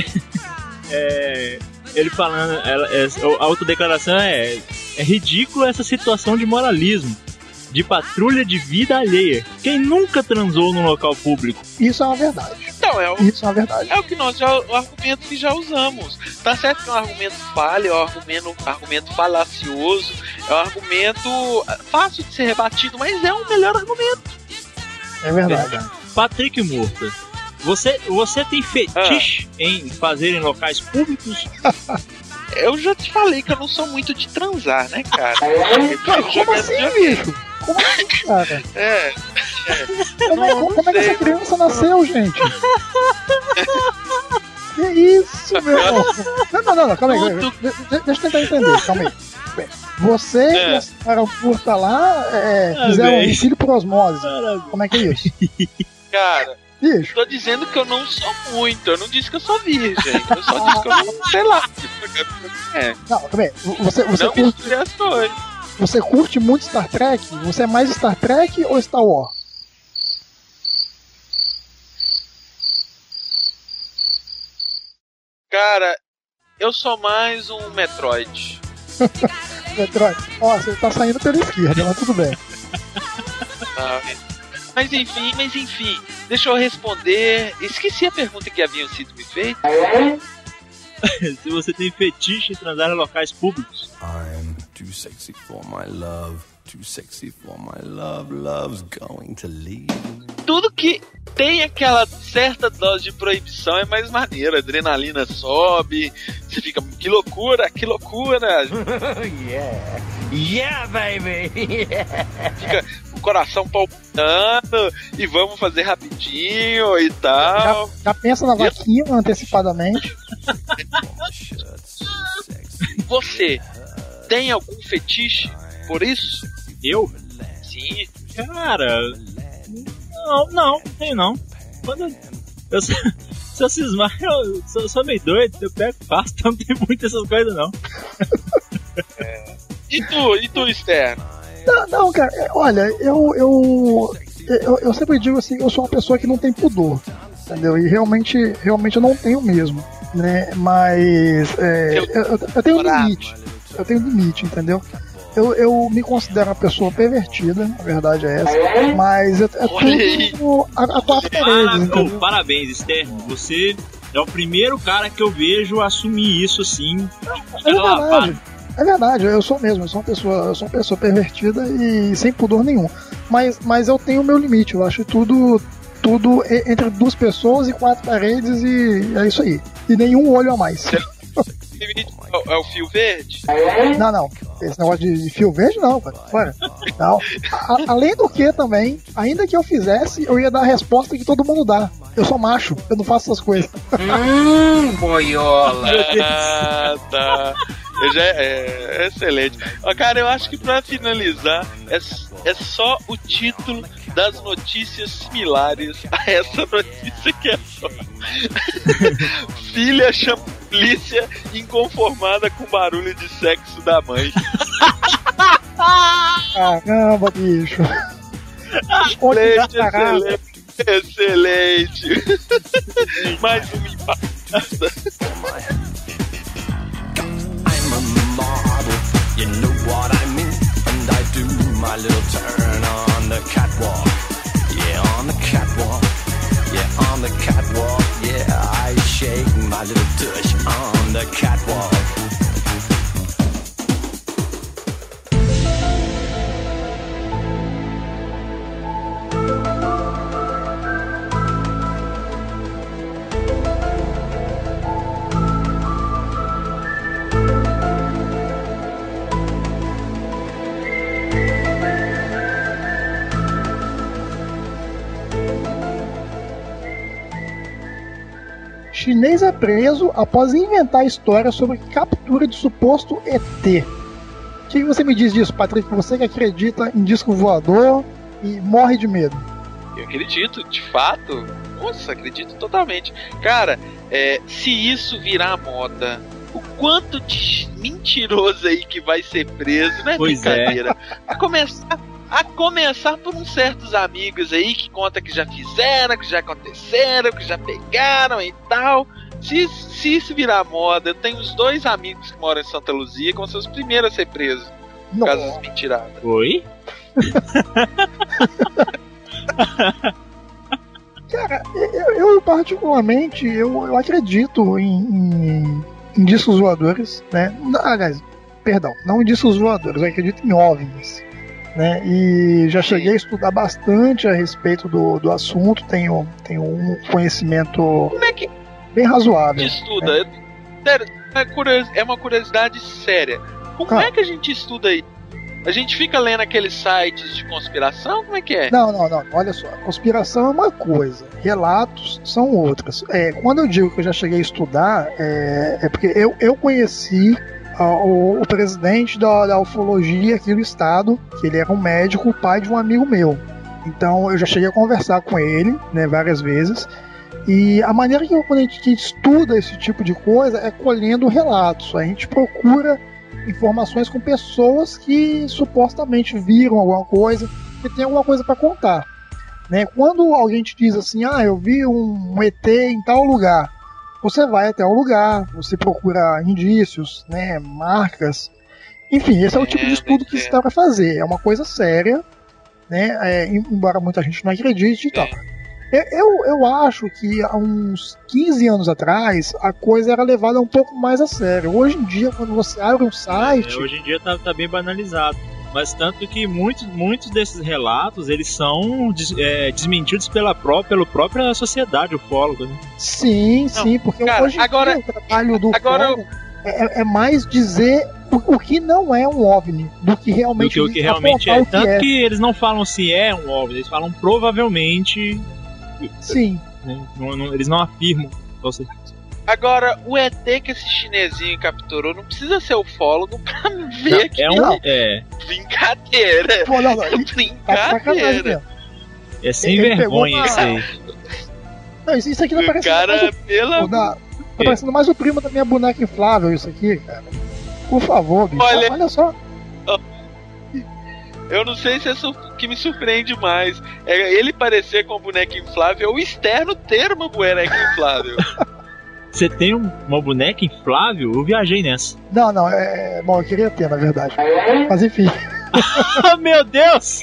é, ele falando, ela, é, a autodeclaração é, é ridículo essa situação de moralismo, de patrulha de vida alheia. Quem nunca transou num local público? Isso é uma verdade. Então, é o, Isso é uma verdade. é o que nós já, o argumento que já usamos. Tá certo que é um argumento falho, é um argumento, argumento falacioso, é um argumento fácil de ser rebatido, mas é um melhor argumento. É verdade. Patrick Murta, você, você tem fetiche em fazer em locais públicos? Eu já te falei que eu não sou muito de transar, né, cara? Cara, Eu como jogo assim, essa- bicho? Como assim, cara? É, Como é, Não como é que sei. essa criança nasceu, gente? Que isso, meu irmão? Não, não, não, não, calma aí. calma aí. Tudo. De- de- deixa eu tentar entender, calma aí. Bem, você É. e a senhora Furta lá é, Ah, fizeram bem. um filho por osmose. Cara, Como é que é isso? cara, Bicho, tô dizendo que eu não sou muito, eu não disse que eu sou virgem, eu só disse que eu não sei lá. É, não, calma aí. Você, você, não curte, misture as coisas. você curte muito Star Trek? Você é mais Star Trek ou Star Wars? Cara, eu sou mais um Metroid. Metroid? Ó, você tá saindo pela esquerda, mas tudo bem. Sabe? Mas enfim, mas enfim, deixa eu responder. Esqueci a pergunta que haviam sido me feita. se você tem fetiche em transar em locais públicos? I'm too sexy for my love, too sexy for my love, love's going to leave. Tudo que tem aquela certa dose de proibição é mais maneiro. A adrenalina sobe, você fica, que loucura, que loucura. Yeah, yeah, baby. Fica o coração palpitando e vamos fazer rapidinho e tal. Já pensa na vaquinha antecipadamente. Você tem algum fetiche por isso? Eu? Sim. Cara, não, não, tenho não. Quando eu, eu sou- se eu cismar, eu sou, sou meio doido, eu pego fácil, então não tem muitas essas coisas não. E tu, e tu, externo? Não, não, cara, é, olha, eu, eu, eu, eu sempre digo assim, eu sou uma pessoa que não tem pudor, entendeu? E realmente, realmente eu não tenho mesmo, né? Mas é, eu, eu, eu tenho um limite, eu tenho um limite, entendeu? Eu, eu me considero uma pessoa pervertida, a verdade é essa, mas é, é Olha aí. tudo a, a quatro paredes, Para, entendeu? oh, parabéns, Externo. Você é o primeiro cara que eu vejo assumir isso assim. É verdade, é verdade, eu sou mesmo, eu sou uma pessoa, eu sou uma pessoa pervertida e sem pudor nenhum. Mas, mas eu tenho o meu limite, eu acho tudo, tudo e- entre duas pessoas e quatro paredes e é isso aí. E nenhum olho a mais. É, é o fio verde? Não, não. Esse negócio de, de fio verde não, cara. Fora. Não. A- além do que também, ainda que eu fizesse, eu ia dar a resposta que todo mundo dá. Eu sou macho, eu não faço essas coisas. Ah, tá. Eu já, é, é excelente. Ó, cara, eu acho que pra finalizar, é, é só o título das notícias similares a essa notícia que é só. Filha chama polícia inconformada com barulho de sexo da mãe. Caramba, bicho. Onde já Excelente, parado? excelente, excelente. Mais um impacto. I'm a model, you know what I mean. And I do my little turn on the catwalk. Yeah, on the catwalk. Yeah, on the catwalk. Yeah, I shake my little tush on the catwalk. Chinês é preso após inventar história sobre captura de suposto E T. O que você me diz disso, Patrick? Você que acredita em disco voador e morre de medo. Eu acredito, de fato. Nossa, acredito totalmente. Cara, é, se isso virar moda, o quanto de mentiroso aí que vai ser preso, não é Pois brincadeira. A começar, a começar por uns certos amigos aí que contam que já fizeram, que já aconteceram, que já pegaram e tal. Se, se isso virar moda, eu tenho uns dois amigos que moram em Santa Luzia que vão ser os primeiros a ser presos por causa das mentiradas. Oi? Cara, eu, eu particularmente, eu, eu acredito em, em, em discos voadores, né? Aliás, perdão, não em discos voadores, eu acredito em OVNIs, né? E já cheguei a estudar bastante a respeito do, do assunto, tenho, tenho um conhecimento Como é que bem razoável. estuda? Sério, é, curios- é uma curiosidade séria. Como Ah. é que a gente estuda isso? A gente fica lendo aqueles sites de conspiração? Como é que é? Não, não, não, olha só, conspiração é uma coisa, relatos são outras. É, quando eu digo que eu já cheguei a estudar, é, é porque eu, eu conheci ah, o, o presidente da, da ufologia aqui do estado, que ele era um médico, pai de um amigo meu. Então eu já cheguei a conversar com ele, né, várias vezes. E a maneira que quando a gente estuda esse tipo de coisa é colhendo relatos. A gente procura informações com pessoas que supostamente viram alguma coisa, que tem alguma coisa para contar, né? Quando alguém te diz assim, ah, eu vi um, um E T em tal lugar, você vai até o lugar, você procura indícios, né, marcas, enfim, esse é o tipo de estudo que você está para fazer. É uma coisa séria, né? É, embora muita gente não acredite e tal. Eu, eu acho que há uns quinze anos atrás a coisa era levada um pouco mais a sério. Hoje em dia, quando você abre um site. É, hoje em dia tá, tá bem banalizado. Mas tanto que muitos, muitos desses relatos eles são des, é, desmentidos pela pró, pela própria sociedade ufóloga, né? Sim, sim, porque cara, hoje em agora- dia o trabalho do agora ufólogo é, é mais dizer o, o que não é um OVNI do que Do realmente, que o que realmente é. apontar o Tanto que é. que eles não falam se é um OVNI, eles falam provavelmente. Sim. Né? Não, não, eles não afirmam. Ou seja, Agora, o E T que esse chinesinho capturou não precisa ser ufólogo pra ver não, aqui. é um. É, Brincadeira. Pô, não, não, É tá de sacanagem brincadeira. mesmo. é sem Ele pegou vergonha uma- isso aí. Não, isso, isso aqui tá O parecendo mais cara, o, pela. o da- tá parecendo mais o primo da minha boneca inflável, isso aqui, cara. Por favor, bicho. Olha- Olha só. Eu não sei se é su- que me surpreende mais. É ele parecer com um boneco inflável ou o externo ter uma boneca inflável. Você tem um- uma boneca inflável? Eu viajei nessa. Não, não, é. Bom, eu queria ter, na verdade. Mas enfim. Oh, meu Deus!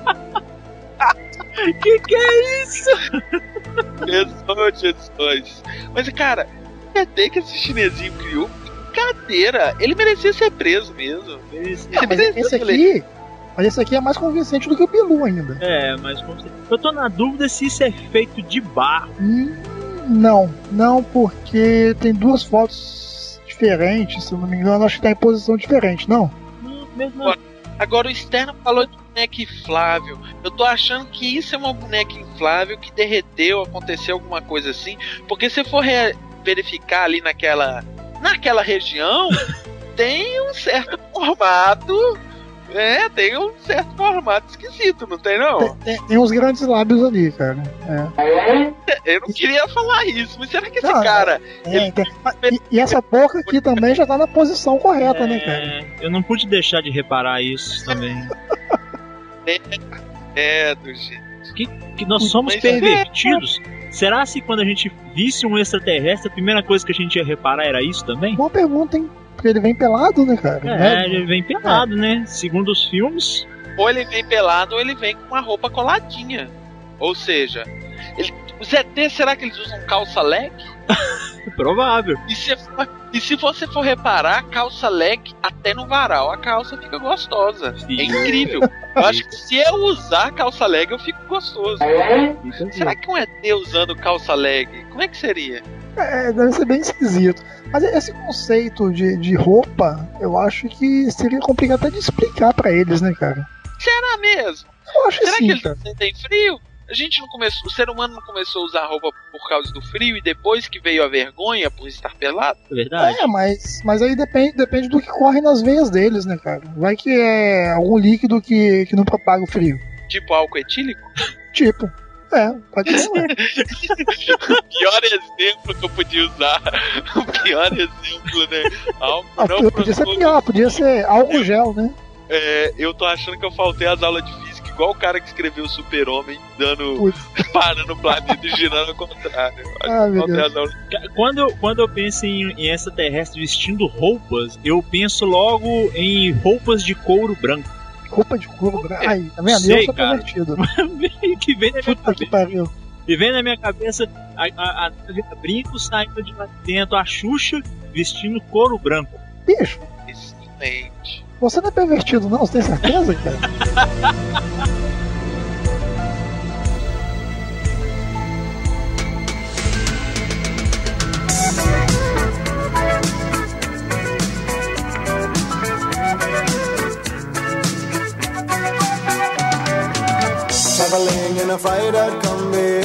Que que é isso? Jesus, Jesus. Mas, cara, o E T que esse chinesinho criou, brincadeira. Ele merecia ser preso mesmo. Ele Não, mas merecia esse ser aqui. Mas esse aqui é mais convincente do que o Bilu ainda. É, mas como você... Eu tô na dúvida se isso é feito de barro. Hum, não, não, porque tem duas fotos diferentes, se eu não me engano, acho que tá em posição diferente, não? Hum, mesmo não. Agora o externo falou de boneca inflável. Eu tô achando que isso é uma boneca inflável que derreteu, aconteceu alguma coisa assim. Porque se for re- verificar ali naquela, naquela região, tem um certo formato. É, tem um certo formato esquisito, não tem não? Tem, tem- tem uns grandes lábios ali, cara. É. Eu não queria falar isso, mas será que esse Não, cara. É, tem- e, e essa boca aqui também já tá na posição correta, né, cara? É, eu não pude deixar de reparar isso também. É, do jeito. Que nós somos Mas- pervertidos. Será se quando a gente visse um extraterrestre, a primeira coisa que a gente ia reparar era isso também? Boa pergunta, hein? Porque ele vem pelado, né, cara? É, Né? ele vem pelado, né? Segundo os filmes. Ou ele vem pelado ou ele vem com uma roupa coladinha. Ou seja, ele, os E T, será que eles usam calça leg? Provável. E se, for- e se você for reparar, calça leg até no varal, a calça fica gostosa. Sim. É incrível. Eu acho que se eu usar calça leg, eu fico gostoso. Será que um E T usando calça leg, como é que seria? É, deve ser bem esquisito. Mas esse conceito de, de roupa, eu acho que seria complicado até de explicar pra eles, né, cara? Será mesmo? Eu acho que Será sim, que eles cara. não sentem frio? A gente não começou, o ser humano não começou a usar roupa por causa do frio e depois que veio a vergonha por estar pelado? É verdade. É, mas, mas aí depende, depende do que corre nas veias deles, né, cara? Vai que é algum líquido que, que não propaga o frio. Tipo álcool etílico? Tipo, é, pode ser, né? O pior exemplo que eu podia usar. O pior exemplo, né? Álcool Ah, não podia ser produz- pior, podia ser álcool gel, né? É, eu tô achando que eu faltei as aulas de física, igual o cara que escreveu o Super-Homem, dando, Putz. parando o planeta e girando ao contrário. Eu acho Ah, que meu faltei Deus. as aulas. Quando eu, quando eu penso em, em extraterrestre vestindo roupas, eu penso logo em roupas de couro branco. Roupa de couro branco. Aí, tá vendo? Sei, Eu sou cara. pervertido. que vem na minha Puta que cabeça. pariu. E vem na minha cabeça a, a, a brinco saindo de lá dentro, a Xuxa vestindo couro branco. Bicho, Excelente. você não é pervertido, não? Você tem certeza, cara? Traveling in a freighter combi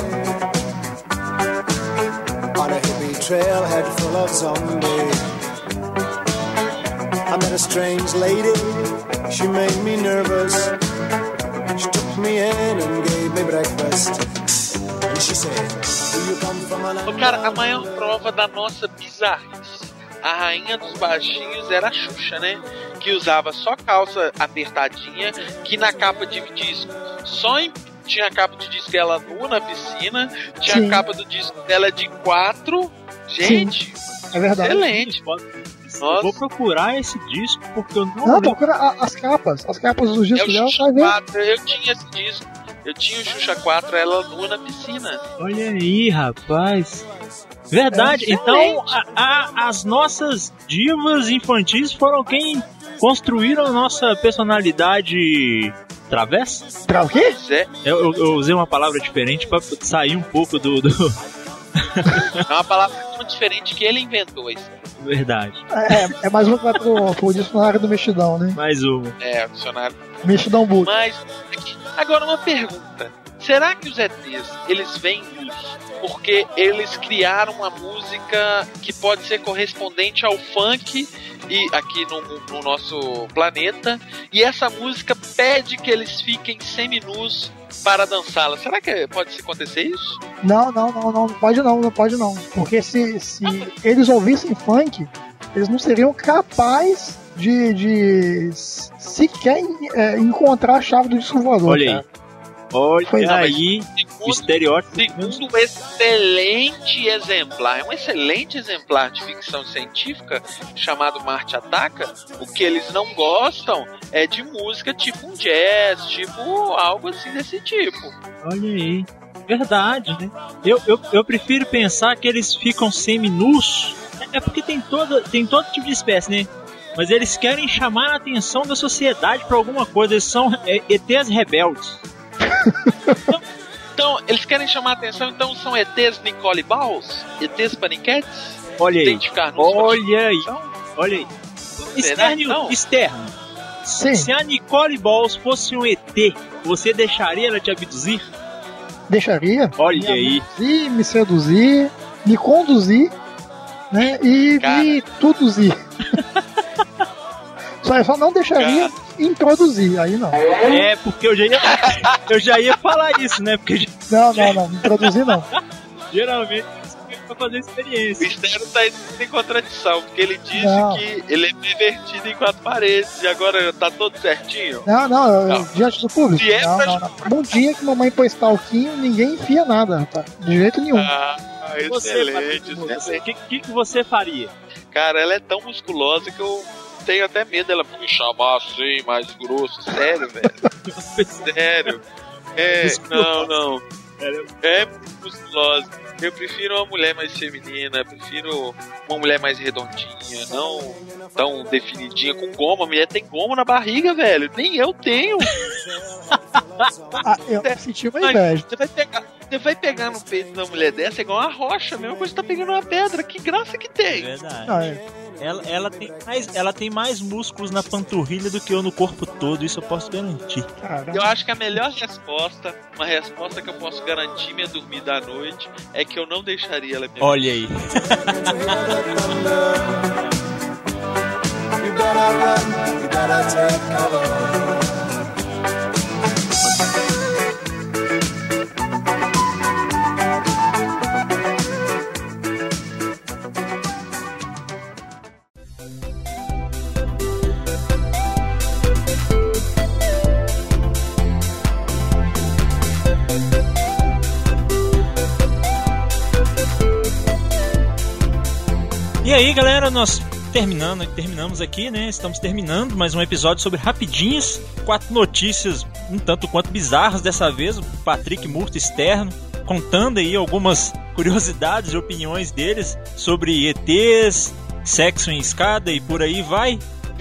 on a hippie trailhead full of zombies. I met a strange lady, she made me nervous. She took me in and gave me breakfast. And she said, do you come from an Ô, cara, a maior prova da nossa bizarrice. A rainha dos baixinhos era a Xuxa, né? Que usava só calça apertadinha, que na capa de disco só em... tinha a capa de disco dela nua na piscina, tinha Sim. a capa do disco dela de quatro. Gente, É verdade. excelente. Eu Nossa. vou procurar esse disco porque eu não Não, lembro. procura a- as capas. As capas dos É o discos dela, Xuxa vai ver. quatro, eu tinha esse disco. Eu tinha o Xuxa quatro, ela nua na piscina. Olha aí, rapaz. Verdade. É Então, a- a- as nossas divas infantis foram quem construíram a nossa personalidade travessa? Pra o quê? Pois é, Eu, eu- eu usei uma palavra diferente pra sair um pouco do. do... é uma palavra muito diferente que ele inventou. Isso. Verdade. É, é mais um que vai pro, pro dicionário do Mexidão, né? Mais uma. É, o dicionário. Mexidão Book. Mas, aqui, agora uma pergunta. Será que os E Tês, eles vêm luz porque eles criaram uma música que pode ser correspondente ao funk e aqui no, no nosso planeta, e essa música pede que eles fiquem seminus para dançá-la? Será que pode acontecer isso? Não, não, não, não, não pode não, não pode não. Porque se, se eles ouvissem funk, eles não seriam capazes de, de sequer é, encontrar a chave do disco voador. Olha aí. cara. Olha Pois é, aí. O Segundo, estereótipo. segundo um excelente exemplar, é um excelente exemplar de ficção científica chamado Marte Ataca, o que eles não gostam é de música tipo um jazz, tipo algo assim desse tipo. Olha aí. Verdade, né? Eu, eu, eu prefiro pensar que eles ficam seminus. É porque tem, toda, tem todo tipo de espécie, né? Mas eles querem chamar a atenção da sociedade pra alguma coisa. Eles são é, E Tês rebeldes. Então, então, eles querem chamar a atenção, então são E Tês Nicole Balls? E Tês Paniquetes? Olha aí. Identificar nos Olha aí. Então, Olha aí. será, Externo. então? Externo. Sim, Se a Nicole Balls fosse um E T, você deixaria ela te abduzir? deixaria. Olha me aí. abduzir, me seduzir, me conduzir, né? E Cara. me tuduzir. Só, só não deixaria introduzir, aí não. É, porque eu já ia, eu já ia falar isso, né? Porque Não, não, não, introduzir não. geralmente isso é pra fazer O experiência. externo tá em contradição, porque ele disse Não. que ele é pervertido em quatro paredes e agora tá todo certinho. Não, não, eu- Não. diante do público. Se é Não, pra- não, não. Bom dia que mamãe pôs talquinho, ninguém enfia nada, rapaz. De jeito nenhum. Ah, Você, excelente, Patrícia, o excelente. que, que, que você faria? Cara, ela é tão musculosa que eu tenho até medo dela me chamar assim, mais grosso. Sério, velho. Sério. É, não, não. Ela É muito musculosa. Eu prefiro uma mulher mais feminina, eu prefiro uma mulher mais redondinha, não tão definidinha, com goma. A mulher tem goma na barriga, velho. Nem eu tenho. Ah, eu senti uma Mas inveja. Você vai, pegar, você vai pegar no peito da mulher dessa, é igual uma rocha, a mesma coisa que tá pegando uma pedra. Que graça que é tem. verdade. Não, é, Ela, ela, tem mais, ela tem mais músculos na panturrilha do que eu no corpo todo, isso eu posso garantir. Caramba. Eu acho que a melhor resposta, uma resposta que eu posso garantir minha dormida à noite, é que eu não deixaria ela me Olha aí. You better run, you better take cover. E aí, galera, nós terminando, terminamos aqui, né? Estamos terminando mais um episódio sobre Rapidinhas. Quatro notícias um tanto quanto bizarras dessa vez. O Patrick Murta externo, contando aí algumas curiosidades e opiniões deles sobre E Tês, sexo em escada e por aí vai.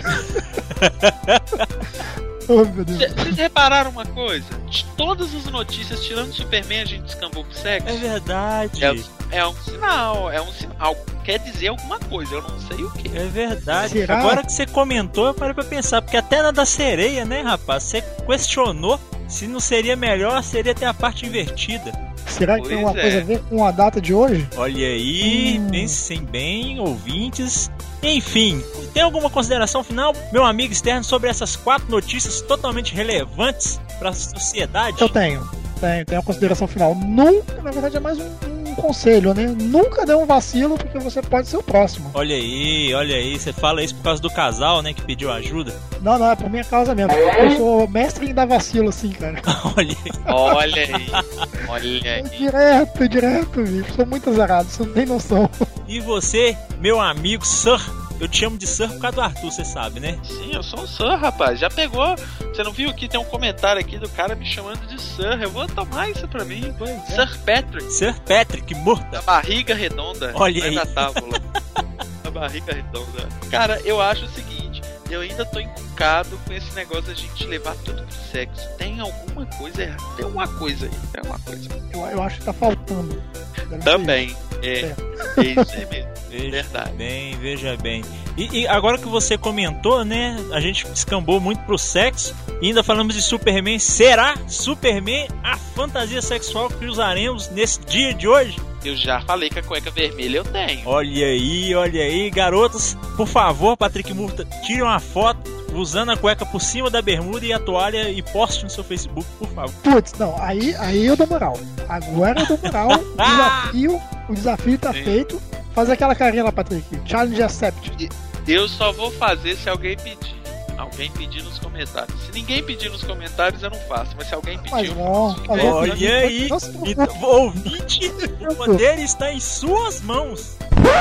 Oh, meu Deus. Vocês repararam uma coisa? De todas as notícias, tirando o Superman, a gente descambou pro sexo. É verdade. É, é um sinal, é um sinal. Quer dizer alguma coisa, eu não sei o que. É verdade. Será? Agora que você comentou, eu parei pra pensar, porque até na da sereia, né, rapaz? Você questionou se não seria melhor, seria ter a parte invertida. Será que tem Pois alguma é. coisa a ver com a data de hoje? Olha aí, Hum. pensem bem, ouvintes. Enfim, tem alguma consideração final, meu amigo externo, sobre essas quatro notícias totalmente relevantes para a sociedade? Eu tenho. Tenho, tenho uma consideração final. Nunca, na verdade, é mais um, um conselho, né? Nunca dê um vacilo, porque você pode ser o próximo. Olha aí, olha aí, você fala isso por causa do casal, né, que pediu ajuda. Não, não, é por minha causa mesmo. Eu sou mestre em dar vacilo, assim, cara. Olha aí. Olha aí, olha É aí. direto, direto, bicho. Sou muito azarado, você não tem noção. E você, meu amigo Sir, eu te chamo de Sir por causa do Arthur, você sabe, né? Sim, eu sou um Sir, rapaz. Já pegou? Você não viu que tem um comentário aqui do cara me chamando de Sir? Eu vou tomar isso pra mim. Sir Patrick, Sir Patrick Murta. da barriga redonda. Olha Vai aí. na tábua. Da barriga redonda. Cara, eu acho o seguinte. Eu ainda tô encucado com esse negócio da gente levar tudo pro sexo. Tem alguma coisa errada. Tem uma coisa aí. Tem uma coisa. Eu, eu acho que tá faltando. Deve ser Também. É. É. É isso aí mesmo. Veja Verdade. bem, veja bem. E, e agora que você comentou, né? A gente descambou muito pro sexo. E ainda falamos de Superman. Será Superman a fantasia sexual que usaremos nesse dia de hoje? Eu já falei que a cueca vermelha eu tenho. Olha aí, olha aí, garotos. Por favor, Patrick Murta, tire uma foto usando a cueca por cima da bermuda e a toalha e poste no seu Facebook, por favor. Putz, não, aí, aí eu dou moral. Agora eu dou moral. O desafio, o desafio tá Sim. feito. Faz aquela carinha lá, Patrick. Challenge accept. Eu só vou fazer se alguém pedir. Alguém pedir nos comentários. Se ninguém pedir nos comentários, eu não faço. Mas se alguém pedir, Mas eu não, faço. falou. Olha aí, Nossa, então, ouvinte, o poder está em suas mãos.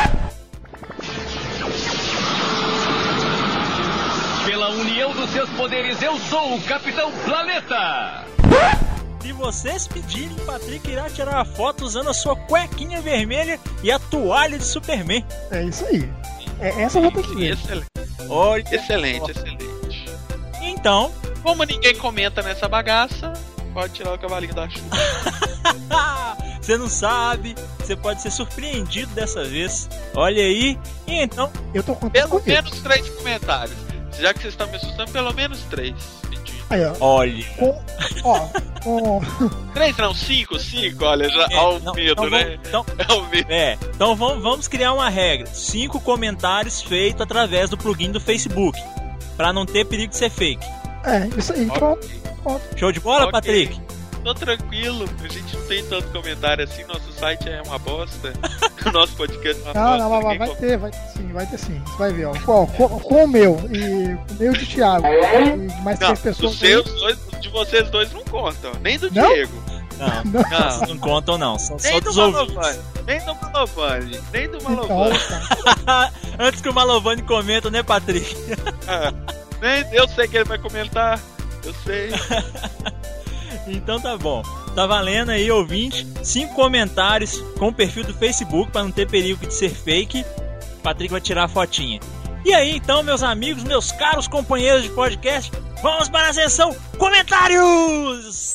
Pela união dos seus poderes, eu sou o Capitão Planeta! Se vocês pedirem, Patrick irá tirar a foto usando a sua cuequinha vermelha e a toalha de Superman. É isso aí. É, essa eu vou ter que ver. Excelente, Olha, excelente, excelente. então, Como ninguém comenta nessa bagaça, pode tirar o cavalinho da chuva. você não sabe, você pode ser surpreendido dessa vez. Olha aí, e então, Eu tô contando Pelo com isso. menos três comentários. Já que vocês estão me assustando, pelo menos três. Pedindo. Aí, ó. olha. Com, ó, com, Três não, cinco, cinco, olha, já É, ó o não, medo, então né? vamos- então, É o medo. É, então vamos, vamos criar uma regra. Cinco comentários feitos através do plugin do Facebook. Pra não ter perigo de ser fake. é, isso aí, pronto, Ok. pronto. Show de bola, Ok. Patrick? Tô tranquilo, a gente não tem tanto comentário assim, nosso site é uma bosta. O nosso podcast é uma Não, bosta. não, mas ninguém vai com- ter, vai ter sim, vai ter sim. Você vai ver, ó. Com, com, com o meu e com o meu de Thiago. E de mais Não, três pessoas. os seus dois, os de vocês dois não contam, nem do Não? Diego. Não, Não. Não. vocês não contam não, são só Nem do dos ouvintes. Malovani, nem do Malovani, nem do Então, Malovani. tá. Antes que o Malovani comenta, né, Patrick? Ah, nem, eu sei que ele vai comentar, eu sei. Então tá bom. Tá valendo aí, ouvinte. Cinco comentários com o perfil do Facebook pra não ter perigo de ser fake. O Patrick vai tirar a fotinha. E aí, então, meus amigos, meus caros companheiros de podcast, vamos para a sessão comentários!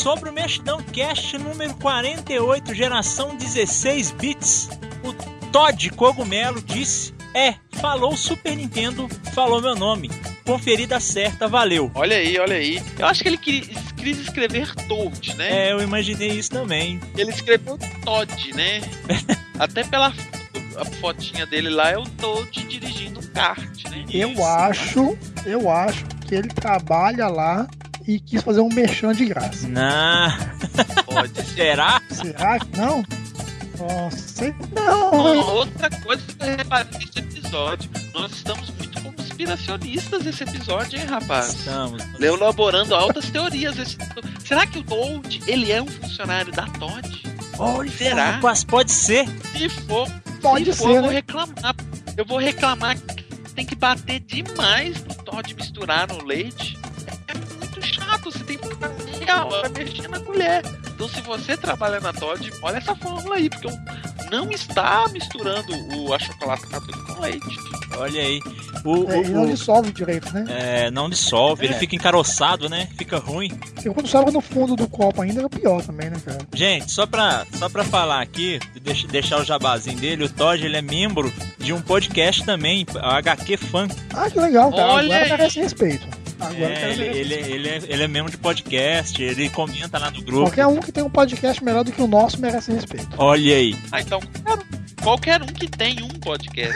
sobre o Mexidão Cast número quarenta e oito, geração dezesseis bits, o Todd Cogumelo disse: É, falou Super Nintendo, falou meu nome. Conferida certa, valeu. Olha aí, olha aí. Eu acho que ele quis, quis escrever Toad, né? É, eu imaginei isso também. Ele escreveu Todd, né? Até pela a fotinha dele lá é o Toad dirigindo um kart, né? Eu Isso. acho, eu acho que ele trabalha lá e quis fazer um merchan de graça. Não. Pode ser. Será? Será que não? Nossa, Uma não. outra coisa que eu reparei nesse episódio, nós estamos muito conspiracionistas nesse episódio, hein, rapaz? Estamos. Elaborando altas teorias. Esse... Será que o Toad, ele é um funcionário da Todd? Olha, Será? rapaz, pode ser. Se for, Pode se ser, for, eu vou né? reclamar. Eu vou reclamar que tem que bater demais pro Todd misturar no leite. É muito chato, você tem que ficar meia hora mexendo na colher. Então, se você trabalha na Todd, olha essa fórmula aí, porque não está misturando o achocolatado com leite. Olha aí. O, É, o- ele não o- dissolve direito, né? é, não dissolve, ele É. fica encaroçado, né? Fica ruim. E quando sobra no fundo do copo ainda é pior também, né, cara? Gente, só pra, só pra falar aqui, deix- deixar o jabazinho dele, o Todd, ele é membro de um podcast também, a H Q Fan. Ah, que legal, cara. Olha Agora aí. merece respeito. Agora É, merece ele, respeito. ele, ele, é, ele é membro de podcast, ele comenta lá no grupo. Qualquer um que tem um podcast melhor do que o nosso merece respeito. Olha aí. Ah, então, qualquer um, qualquer um que tem um podcast.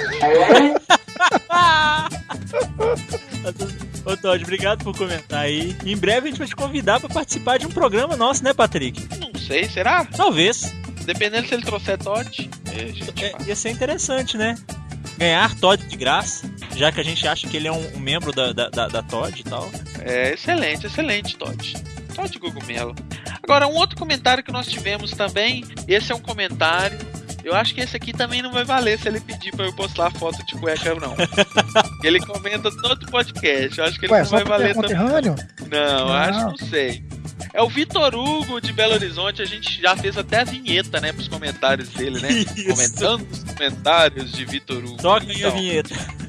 Ô Todd, obrigado por comentar aí. Em breve a gente vai te convidar pra participar de um programa nosso, né, Patrick? Não sei, será? Talvez. Dependendo se ele trouxer Todd. É, gente, É, ia ser interessante, né? Ganhar Todd de graça, já que a gente acha que ele é um, um membro da, da, da, da Todd e tal. É excelente, excelente, Todd. Todd Cogumelo. Agora, um outro comentário que nós tivemos também. Esse é um comentário. Eu acho que esse aqui também não vai valer se ele pedir pra eu postar a foto de cueca, não. Ele comenta todo podcast. Eu acho que ele Ué, não só vai porque é valer também. conterrâneo? Não, Não. acho, não sei. É o Vitor Hugo de Belo Horizonte. A gente já fez até a vinheta, né, pros comentários dele, né? Isso. Comentando os comentários de Vitor Hugo. Toca aí a Então, vinheta.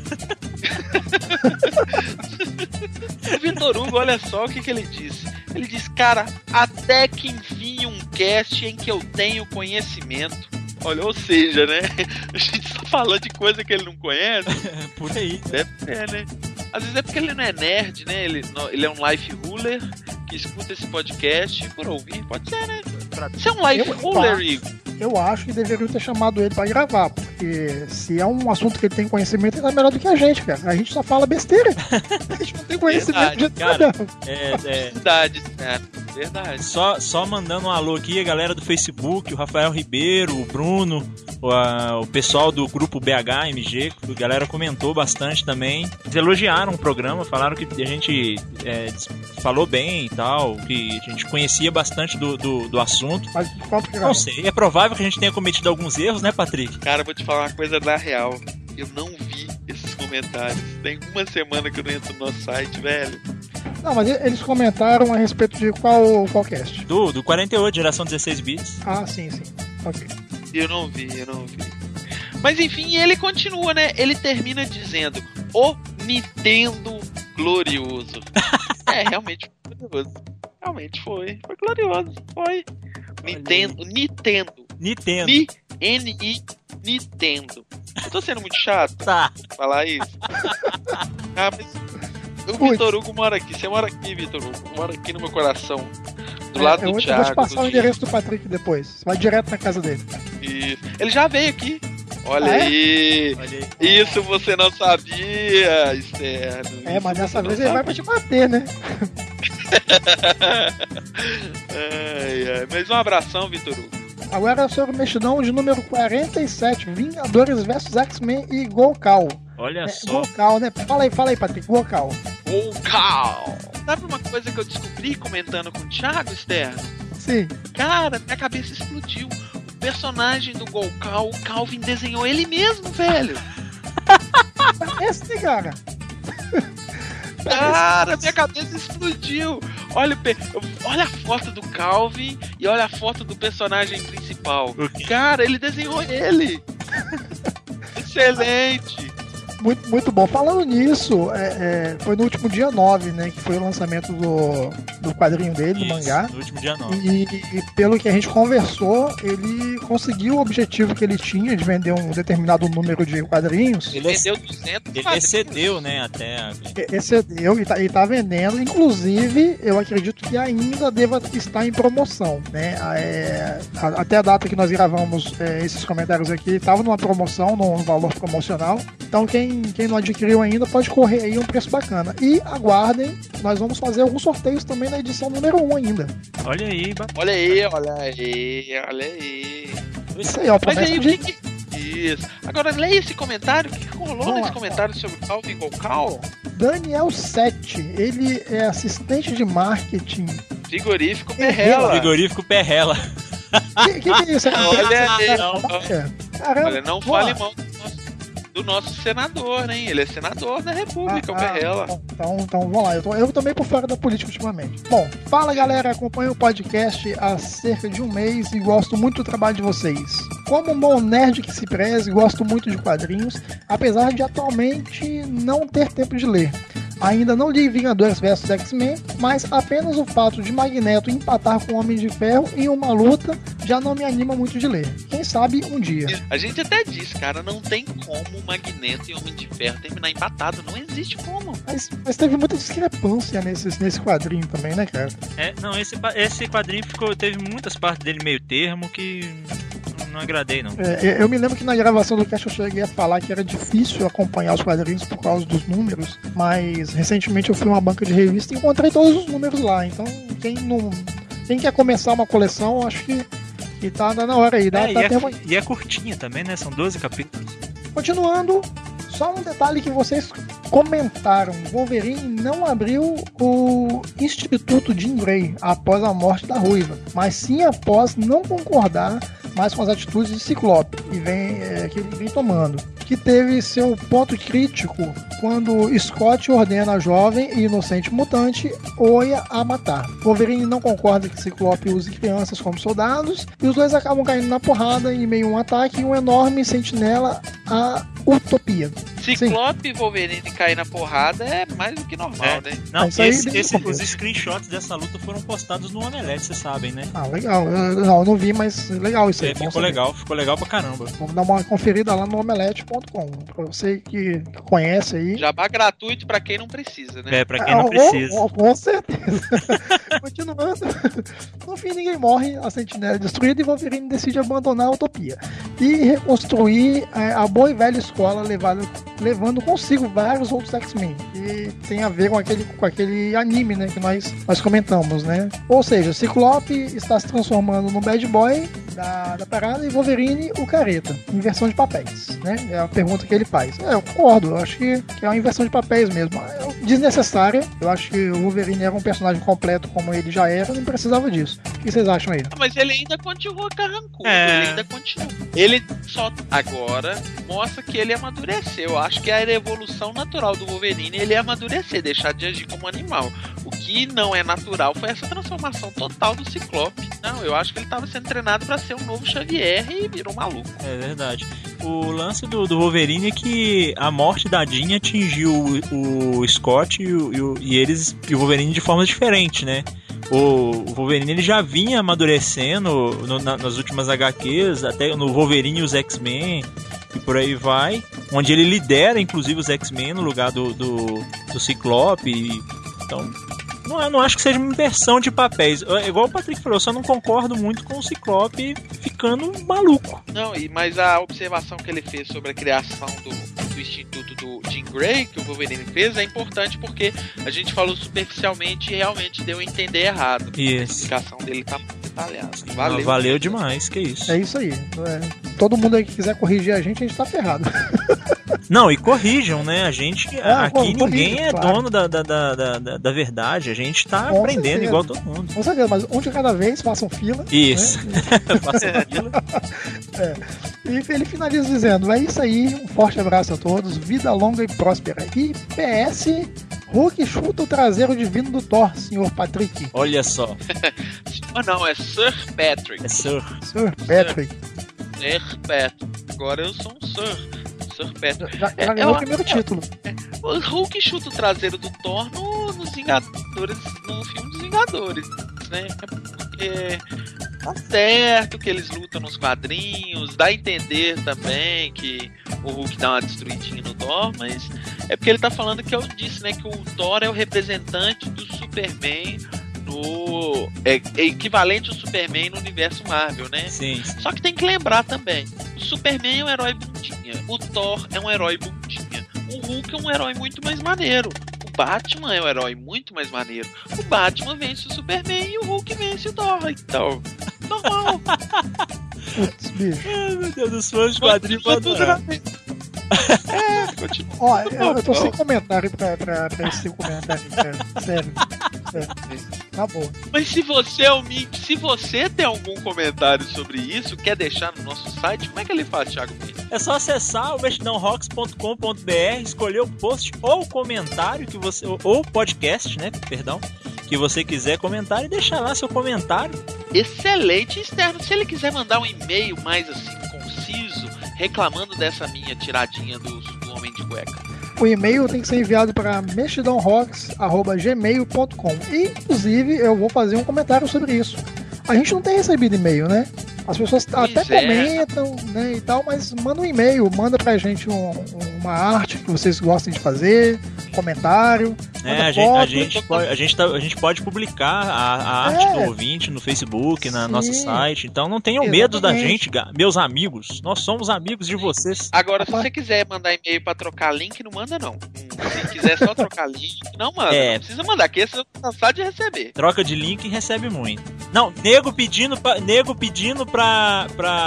O Vitor Hugo, olha só o que, que ele disse. Ele diz, cara, até que enfim um cast em que eu tenho conhecimento. Olha, ou seja, né? A gente tá falando de coisa que ele não conhece. Por aí. Deve ser, né? Às vezes é porque ele não é nerd, né? Ele, não- ele é um life ruler que escuta esse podcast por ouvir. Pode ser, né? Você é um life Eu- ruler, Igor? Eu acho que deveriam ter chamado ele pra gravar, porque se é um assunto que ele tem conhecimento, ele é melhor do que a gente, cara. A gente só fala besteira. A gente não tem conhecimento Verdade, de cara. nada. É, é, Verdade, né? Verdade. só, só mandando um alô aqui, a galera do Facebook, o Rafael Ribeiro, o Bruno, o, a- o pessoal do grupo B H M G, a galera comentou bastante também. Eles elogiaram o programa, falaram que a gente é, falou bem e tal, que a gente conhecia bastante do, do, do assunto. Mas qual que Não sei, é provável que a gente tenha cometido alguns erros, né, Patrick? Cara, eu vou te falar uma coisa da real. Eu não vi esses comentários. Tem uma semana que eu não entro no nosso site, velho. Não, mas e- eles comentaram a respeito de qual, qual cast. Do, do quarenta e oito, geração dezesseis bits. Ah, sim, sim. Ok. Eu não vi, eu não vi. Mas enfim, ele continua, né? Ele termina dizendo: o Nintendo glorioso. É, realmente foi glorioso. Realmente foi. Foi glorioso. Foi. Nintendo. Nintendo. Nintendo. Ni, N-I, Nintendo. Eu tô sendo muito chato Tá. falar isso. Ah, mas o Putz. Vitor Hugo mora aqui. Você mora aqui, Vitor Hugo. Mora aqui no meu coração. Do É, lado eu, do eu Thiago. vou te passar do o endereço do Patrick depois. Você vai direto na casa dele. Isso. Ele já veio aqui. Olha Ah, é? aí. Olha aí. Isso você não sabia, externo. É, Isso mas dessa você vez não ele vai pra te bater, né? ai, ai. Mas um abração, Vitor Hugo. Agora sobre o mexidão de número quarenta e sete, Vingadores versus X-Men e Golcal. Olha É, só. Golcal, né? Fala aí, fala aí, Patrick, Golcal. Ô, Cal! Sabe uma coisa que eu descobri comentando com o Thiago, externo? Sim. Cara, minha cabeça explodiu. O personagem do Golcal, o Calvin desenhou ele mesmo, velho. Esse, né, cara? Cara, minha cabeça explodiu. Olha, o pe- olha a foto do Calvin e olha a foto do personagem principal. O quê? Cara, ele desenhou ele. Excelente. Muito, muito bom. Falando nisso, é, é, foi no último dia nove, né? Que foi o lançamento do, do quadrinho dele, Isso, do mangá. no último dia nove. E, e pelo que a gente conversou, ele conseguiu o objetivo que ele tinha de vender um determinado número de quadrinhos. Ele, ex- Vendeu duzentos ele quadrinhos. excedeu, né, até... a- E- Excedeu e tá, e tá vendendo. Inclusive, eu acredito que ainda deva estar em promoção, né? É, a- até a data que nós gravamos é, esses comentários aqui, estava numa promoção, num valor promocional. Então, quem, quem não adquiriu ainda pode correr aí um preço bacana. E aguardem, nós vamos fazer alguns sorteios também na edição número um ainda. Olha aí, ba- Olha aí, olha aí, olha aí. Isso aí, ó. Mas promessa aí, o de- que que... Isso. Agora, leia esse comentário. O que que rolou Vamos nesse lá. comentário sobre o Calvin Golcal? Daniel Sete, ele é assistente de marketing. Frigorífico Perrela. Perrela. frigorífico Perrela. Que, que, que é isso? Olha aí, não, Caramba, Olha, não vamos fale lá. mal do nosso, do nosso senador, hein? Ele é senador da República, o Ah, ah, Perrela. bom, Então, então vamos lá, eu, tô, eu também por fora da política ultimamente. Bom, fala galera, acompanho o podcast há cerca de um mês e gosto muito do trabalho de vocês. Como um bom nerd que se preze, gosto muito de quadrinhos, apesar de atualmente não ter tempo de ler. Ainda não li Vingadores versus X-Men, mas apenas o fato de Magneto empatar com o Homem de Ferro em uma luta já não me anima muito de ler. Quem sabe um dia. A gente até diz, cara, não tem como o Magneto e o Homem de Ferro terminar empatado. Não existe como. Mas, mas teve muita discrepância nesse, nesse quadrinho também, né, cara? É, não, esse, pa- esse quadrinho ficou, teve muitas partes dele meio termo que não, não agradei, não. É, eu me lembro que na gravação do cast eu cheguei a falar que era difícil acompanhar os quadrinhos por causa dos números, mas recentemente eu fui a uma banca de revista e encontrei todos os números lá. Então, quem não, quem quer começar uma coleção, acho que, que tá na hora aí. Dá, É, tá e, é, até uma- e é curtinha também, né? São doze capítulos. Continuando, só um detalhe que vocês comentaram: Wolverine não abriu o Instituto Jean Grey após a morte da Ruiva, mas sim após não concordar mais com as atitudes de Ciclope e vem, é, que ele vem tomando, que teve seu ponto crítico quando Scott ordena a jovem e inocente mutante Oya a matar. Wolverine não concorda que Ciclope use crianças como soldados e os dois acabam caindo na porrada em meio a um ataque e um enorme sentinela a Utopia. Ciclope e Wolverine cair na porrada é mais do que normal, É. né? Não, Isso aí esse, desde o esse- começo. os screenshots dessa luta foram postados no Omelete, vocês sabem, né? Ah, legal. Eu, não, eu não vi, mas legal isso aí. É, bom ficou saber. legal, ficou legal pra caramba. Vamos dar uma conferida lá no omelete ponto com. Pra você que conhece aí. Jabá gratuito pra quem não precisa, né? É, pra quem Ah, não oh, precisa. oh, com certeza. Continuando. No fim, ninguém morre, a sentinela é destruída e Wolverine decide abandonar a Utopia e reconstruir é, a boa e velha escola, levada, levando consigo vários outros X-Men. E tem a ver com aquele, com aquele anime, né, que nós, nós comentamos, né? Ou seja, Ciclope está se transformando no bad boy da, da parada e Wolverine o careta. Inversão de papéis, né? É a pergunta que ele faz. É, eu concordo, eu acho que, que é uma inversão de papéis mesmo. É desnecessária. Eu acho que o Wolverine era um personagem completo como ele já era, não precisava disso. O que vocês acham aí? Ah, mas ele ainda continua carrancudo, É. ele ainda continua. Ele só agora mostra que ele amadureceu. Eu acho que a evolução natural do Wolverine ele é amadurecer, deixar de agir como animal. O que não é natural foi essa transformação total do Ciclope. Não, eu acho que ele estava sendo treinado para ser um novo Xavier e virou maluco. É verdade. O lance do, do Wolverine é que a morte da Jean atingiu o, o Scott e, o, e, o- e eles e o Wolverine de formas diferentes, né? O, o Wolverine ele já vinha amadurecendo no- na- nas últimas H Qs, até no Wolverine e os X-Men e por aí vai, onde ele lidera inclusive os X-Men no lugar do, do, do Ciclope. E, então, não, eu não acho que seja uma inversão de papéis. É igual o Patrick falou, eu só não concordo muito com o Ciclope ficando maluco. Não, e, mas a observação que ele fez sobre a criação do, do Instituto do Jean Grey, que o Wolverine fez, é importante porque a gente falou superficialmente e realmente deu a entender errado. A Isso. explicação dele tá muito detalhada. Valeu, Valeu. valeu demais, que isso. É isso aí. É, todo mundo aí que quiser corrigir a gente, a gente tá ferrado. Não, e corrijam, né? A gente, É, aqui corrijam, ninguém é claro. dono da, da, da, da, da verdade, a gente tá Com aprendendo certeza. igual todo mundo. Com certeza, mas um de cada vez, façam fila. Isso. Né? Faça fila. E ele finaliza dizendo: é isso aí, um forte abraço a todos, vida longa e próspera. E P S, Hulk chuta o traseiro divino do Thor, senhor Patrick. Olha só, Ah, não, é Sir Patrick. é Sir. Sir Patrick. Sir Patrick. Agora eu sou um Sir. Professor Pérez. Já, já É, ganhou é o primeiro título. O Hulk chuta o traseiro do Thor no, nos Vingadores, no filme dos Vingadores, né? Porque tá certo que eles lutam nos quadrinhos, dá a entender também que o Hulk dá uma destruidinha no Thor, mas é porque ele tá falando que eu disse, né, que o Thor é o representante do Superman no... é, é equivalente ao Superman no universo Marvel, né? Sim, sim. Só que tem que lembrar também, o Superman é um herói bundinha, o Thor é um herói bundinha, o Hulk é um herói muito mais maneiro, o Batman é um herói muito mais maneiro, o Batman vence o Superman e o Hulk vence o Thor, então, normal. Putz, bicho. Ai, meu Deus, os fãs de quadrinhos vão adorar. É, continua. Ó, eu, eu tô sem comentário pra, pra, pra esse seu comentário, cara. Sério. Sério. Tá bom. Mas se você é o Mick, se você tem algum comentário sobre isso, quer deixar no nosso site, como é que ele faz, Thiago Mick? É só acessar o mexidão rocks ponto com ponto b r, escolher o post ou o comentário que você. Ou, ou podcast, né? Perdão. Que você quiser comentar e deixar lá seu comentário. Excelente, externo. Se ele quiser mandar um e-mail mais assim, conciso, reclamando dessa minha tiradinha do, do Homem de Cueca. O e-mail tem que ser enviado para mexidão rocks arroba gmail ponto com. E, inclusive, eu vou fazer um comentário sobre isso. A gente não tem recebido e-mail, né? As pessoas Pois até é. comentam, né, e tal, mas manda um e-mail, manda pra gente um- uma arte que vocês gostem de fazer, comentário. É, manda a gente, a, foto. gente pode, a, gente tá- a gente pode publicar a, a É. arte do ouvinte no Facebook, na Sim. nosso site. Então não tenham medo da Exatamente. gente, ga- meus amigos. Nós somos amigos de vocês. Agora, se Rapaz. você quiser mandar e-mail pra trocar link, não manda não. Hum, Se quiser só trocar link, não manda. É. Não precisa mandar, que esse eu tô cansado de receber. Troca de link e recebe muito. Não, nego pedindo pra, nego pedindo pra, pra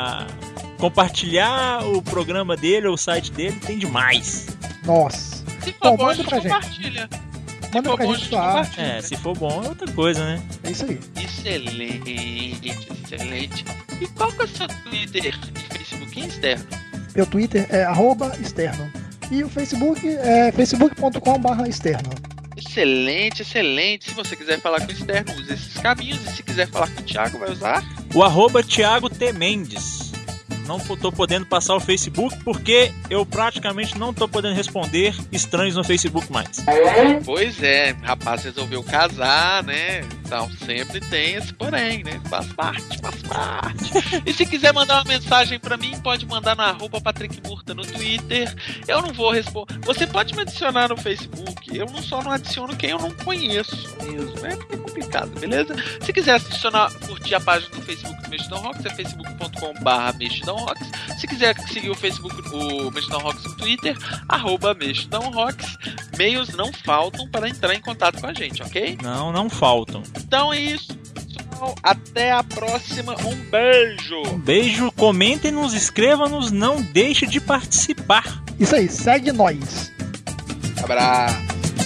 compartilhar o programa dele ou o site dele, tem demais. Nossa. Se for Então, bom, a manda gente pra gente. compartilha. Manda for pra bom, a gente gente sua arte. compartilha. É, se for bom é outra coisa, né? É isso aí. Excelente, excelente. E qual que é o seu Twitter e Facebook externo? Meu Twitter é arroba externo. E o Facebook é facebook ponto com barra externo. Excelente, excelente. Se você quiser falar com o externo, use esses caminhos. E se quiser falar com o Thiago, vai usar? O arroba Thiago T. Mendes. Não tô podendo passar o Facebook porque eu praticamente não tô podendo responder estranhos no Facebook mais. Pois é, rapaz resolveu casar, né? Então sempre tem esse porém, né? Faz parte, faz parte. E se quiser mandar uma mensagem pra mim, pode mandar na arroba Patrick Murta no Twitter. Eu não vou responder. Você pode me adicionar no Facebook. Eu não só não adiciono quem eu não conheço mesmo, né? Porque é complicado, beleza? Se quiser adicionar, curtir a página do Facebook do Mexidão Rocks, é facebook ponto com barra Mexidão Rocks. Se quiser seguir o Facebook, o Mexidão Rocks no Twitter, arroba Mexidão Rocks. Meios não faltam para entrar em contato com a gente, ok? Não, não faltam. Então é isso, pessoal. Até a próxima. Um beijo. Um beijo, comentem, nos inscrevam-nos, não deixe de participar. Isso aí, segue nós. Abraço.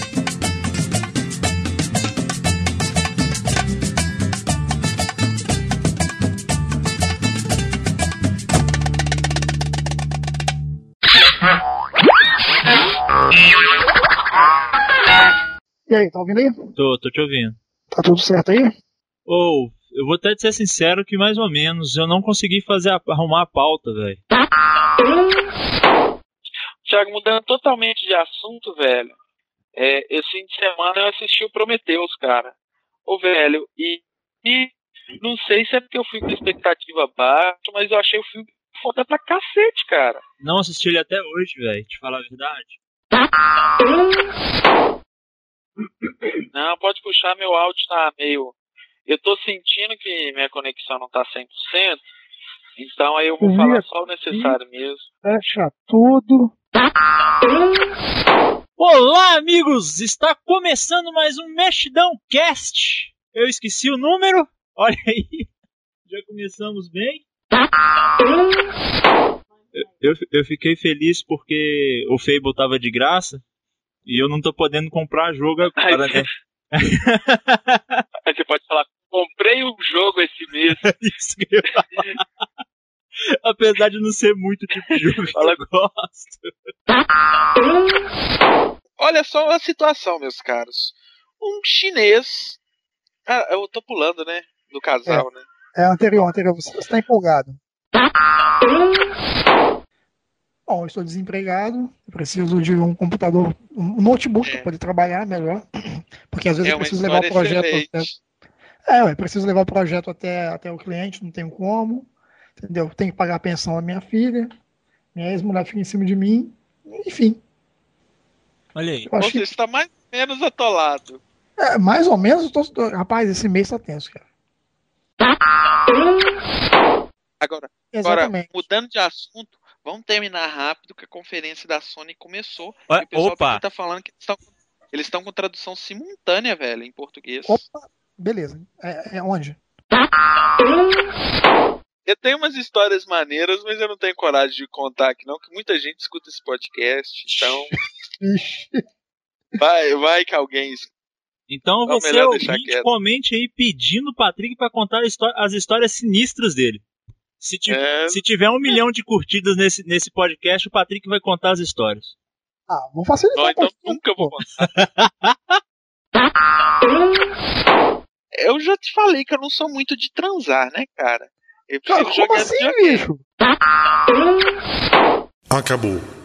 E aí, tá ouvindo aí? Tô, tô te ouvindo. Tá tudo certo aí? Ou, eu vou até te ser sincero que mais ou menos eu não consegui fazer a- arrumar a pauta, velho. Thiago, mudando totalmente de assunto, velho. É, esse fim de semana eu assisti o Prometheus, cara. Ô, velho, e, e não sei se é porque eu fui com expectativa baixa, mas eu achei o filme foda pra cacete, cara. Não assisti ele até hoje, velho, te falar a verdade. Não, pode puxar, meu áudio tá meio... Eu tô sentindo que minha conexão não tá cem por cento, então aí eu vou Via- falar só o necessário mesmo. Fecha tudo. Olá, amigos! Está começando mais um Mexidão Cast. Eu esqueci o número, olha aí. Já começamos bem. Eu, eu, eu fiquei feliz porque o Fable tava de graça e eu não tô podendo comprar jogo agora, né? Aí você pode falar, comprei um jogo esse mês. Isso que eu ia falar. Apesar de não ser muito tipo de jogo que Fala- eu gosto. Olha só a situação, meus caros. Um chinês... Ah, eu tô pulando, né? Do casal, né? É anterior, anterior. Você está empolgado. Bom, eu estou desempregado, eu preciso de um computador, um notebook É. para poder trabalhar melhor, porque às vezes É eu uma preciso levar o história projeto excelente. até... É, eu preciso levar o projeto até, até o cliente, não tenho como, entendeu? Tenho que pagar a pensão da minha filha, minha ex-mulher fica em cima de mim, enfim. Olha aí. Eu acho Você que, está mais ou menos atolado. é, mais ou menos, eu tô, tô- rapaz, esse mês tá tenso, cara. Agora, agora, Exatamente. mudando de assunto, vamos terminar rápido que a conferência da Sony começou. Ué, E o pessoal opa. também tá falando que eles estão eles estão com tradução simultânea, velho, em português. Opa, beleza. É, é onde? Eu tenho umas histórias maneiras, mas eu não tenho coragem de contar aqui não, que muita gente escuta esse podcast, então Ixi. vai, vai que alguém escuta. Então Não, você, melhor deixar ouvinte, quieto. comente aí pedindo o Patrick pra contar a histó- as histórias sinistras dele. Se, ti- É. se tiver um milhão de curtidas nesse, nesse podcast, o Patrick vai contar as histórias. Ah, vou facilitar Não, um então pouquinho, nunca vou pô. contar. Eu já te falei que eu não sou muito de transar, né, cara? Eu Cara, prefiro como jogar assim, videogame. bicho? Acabou.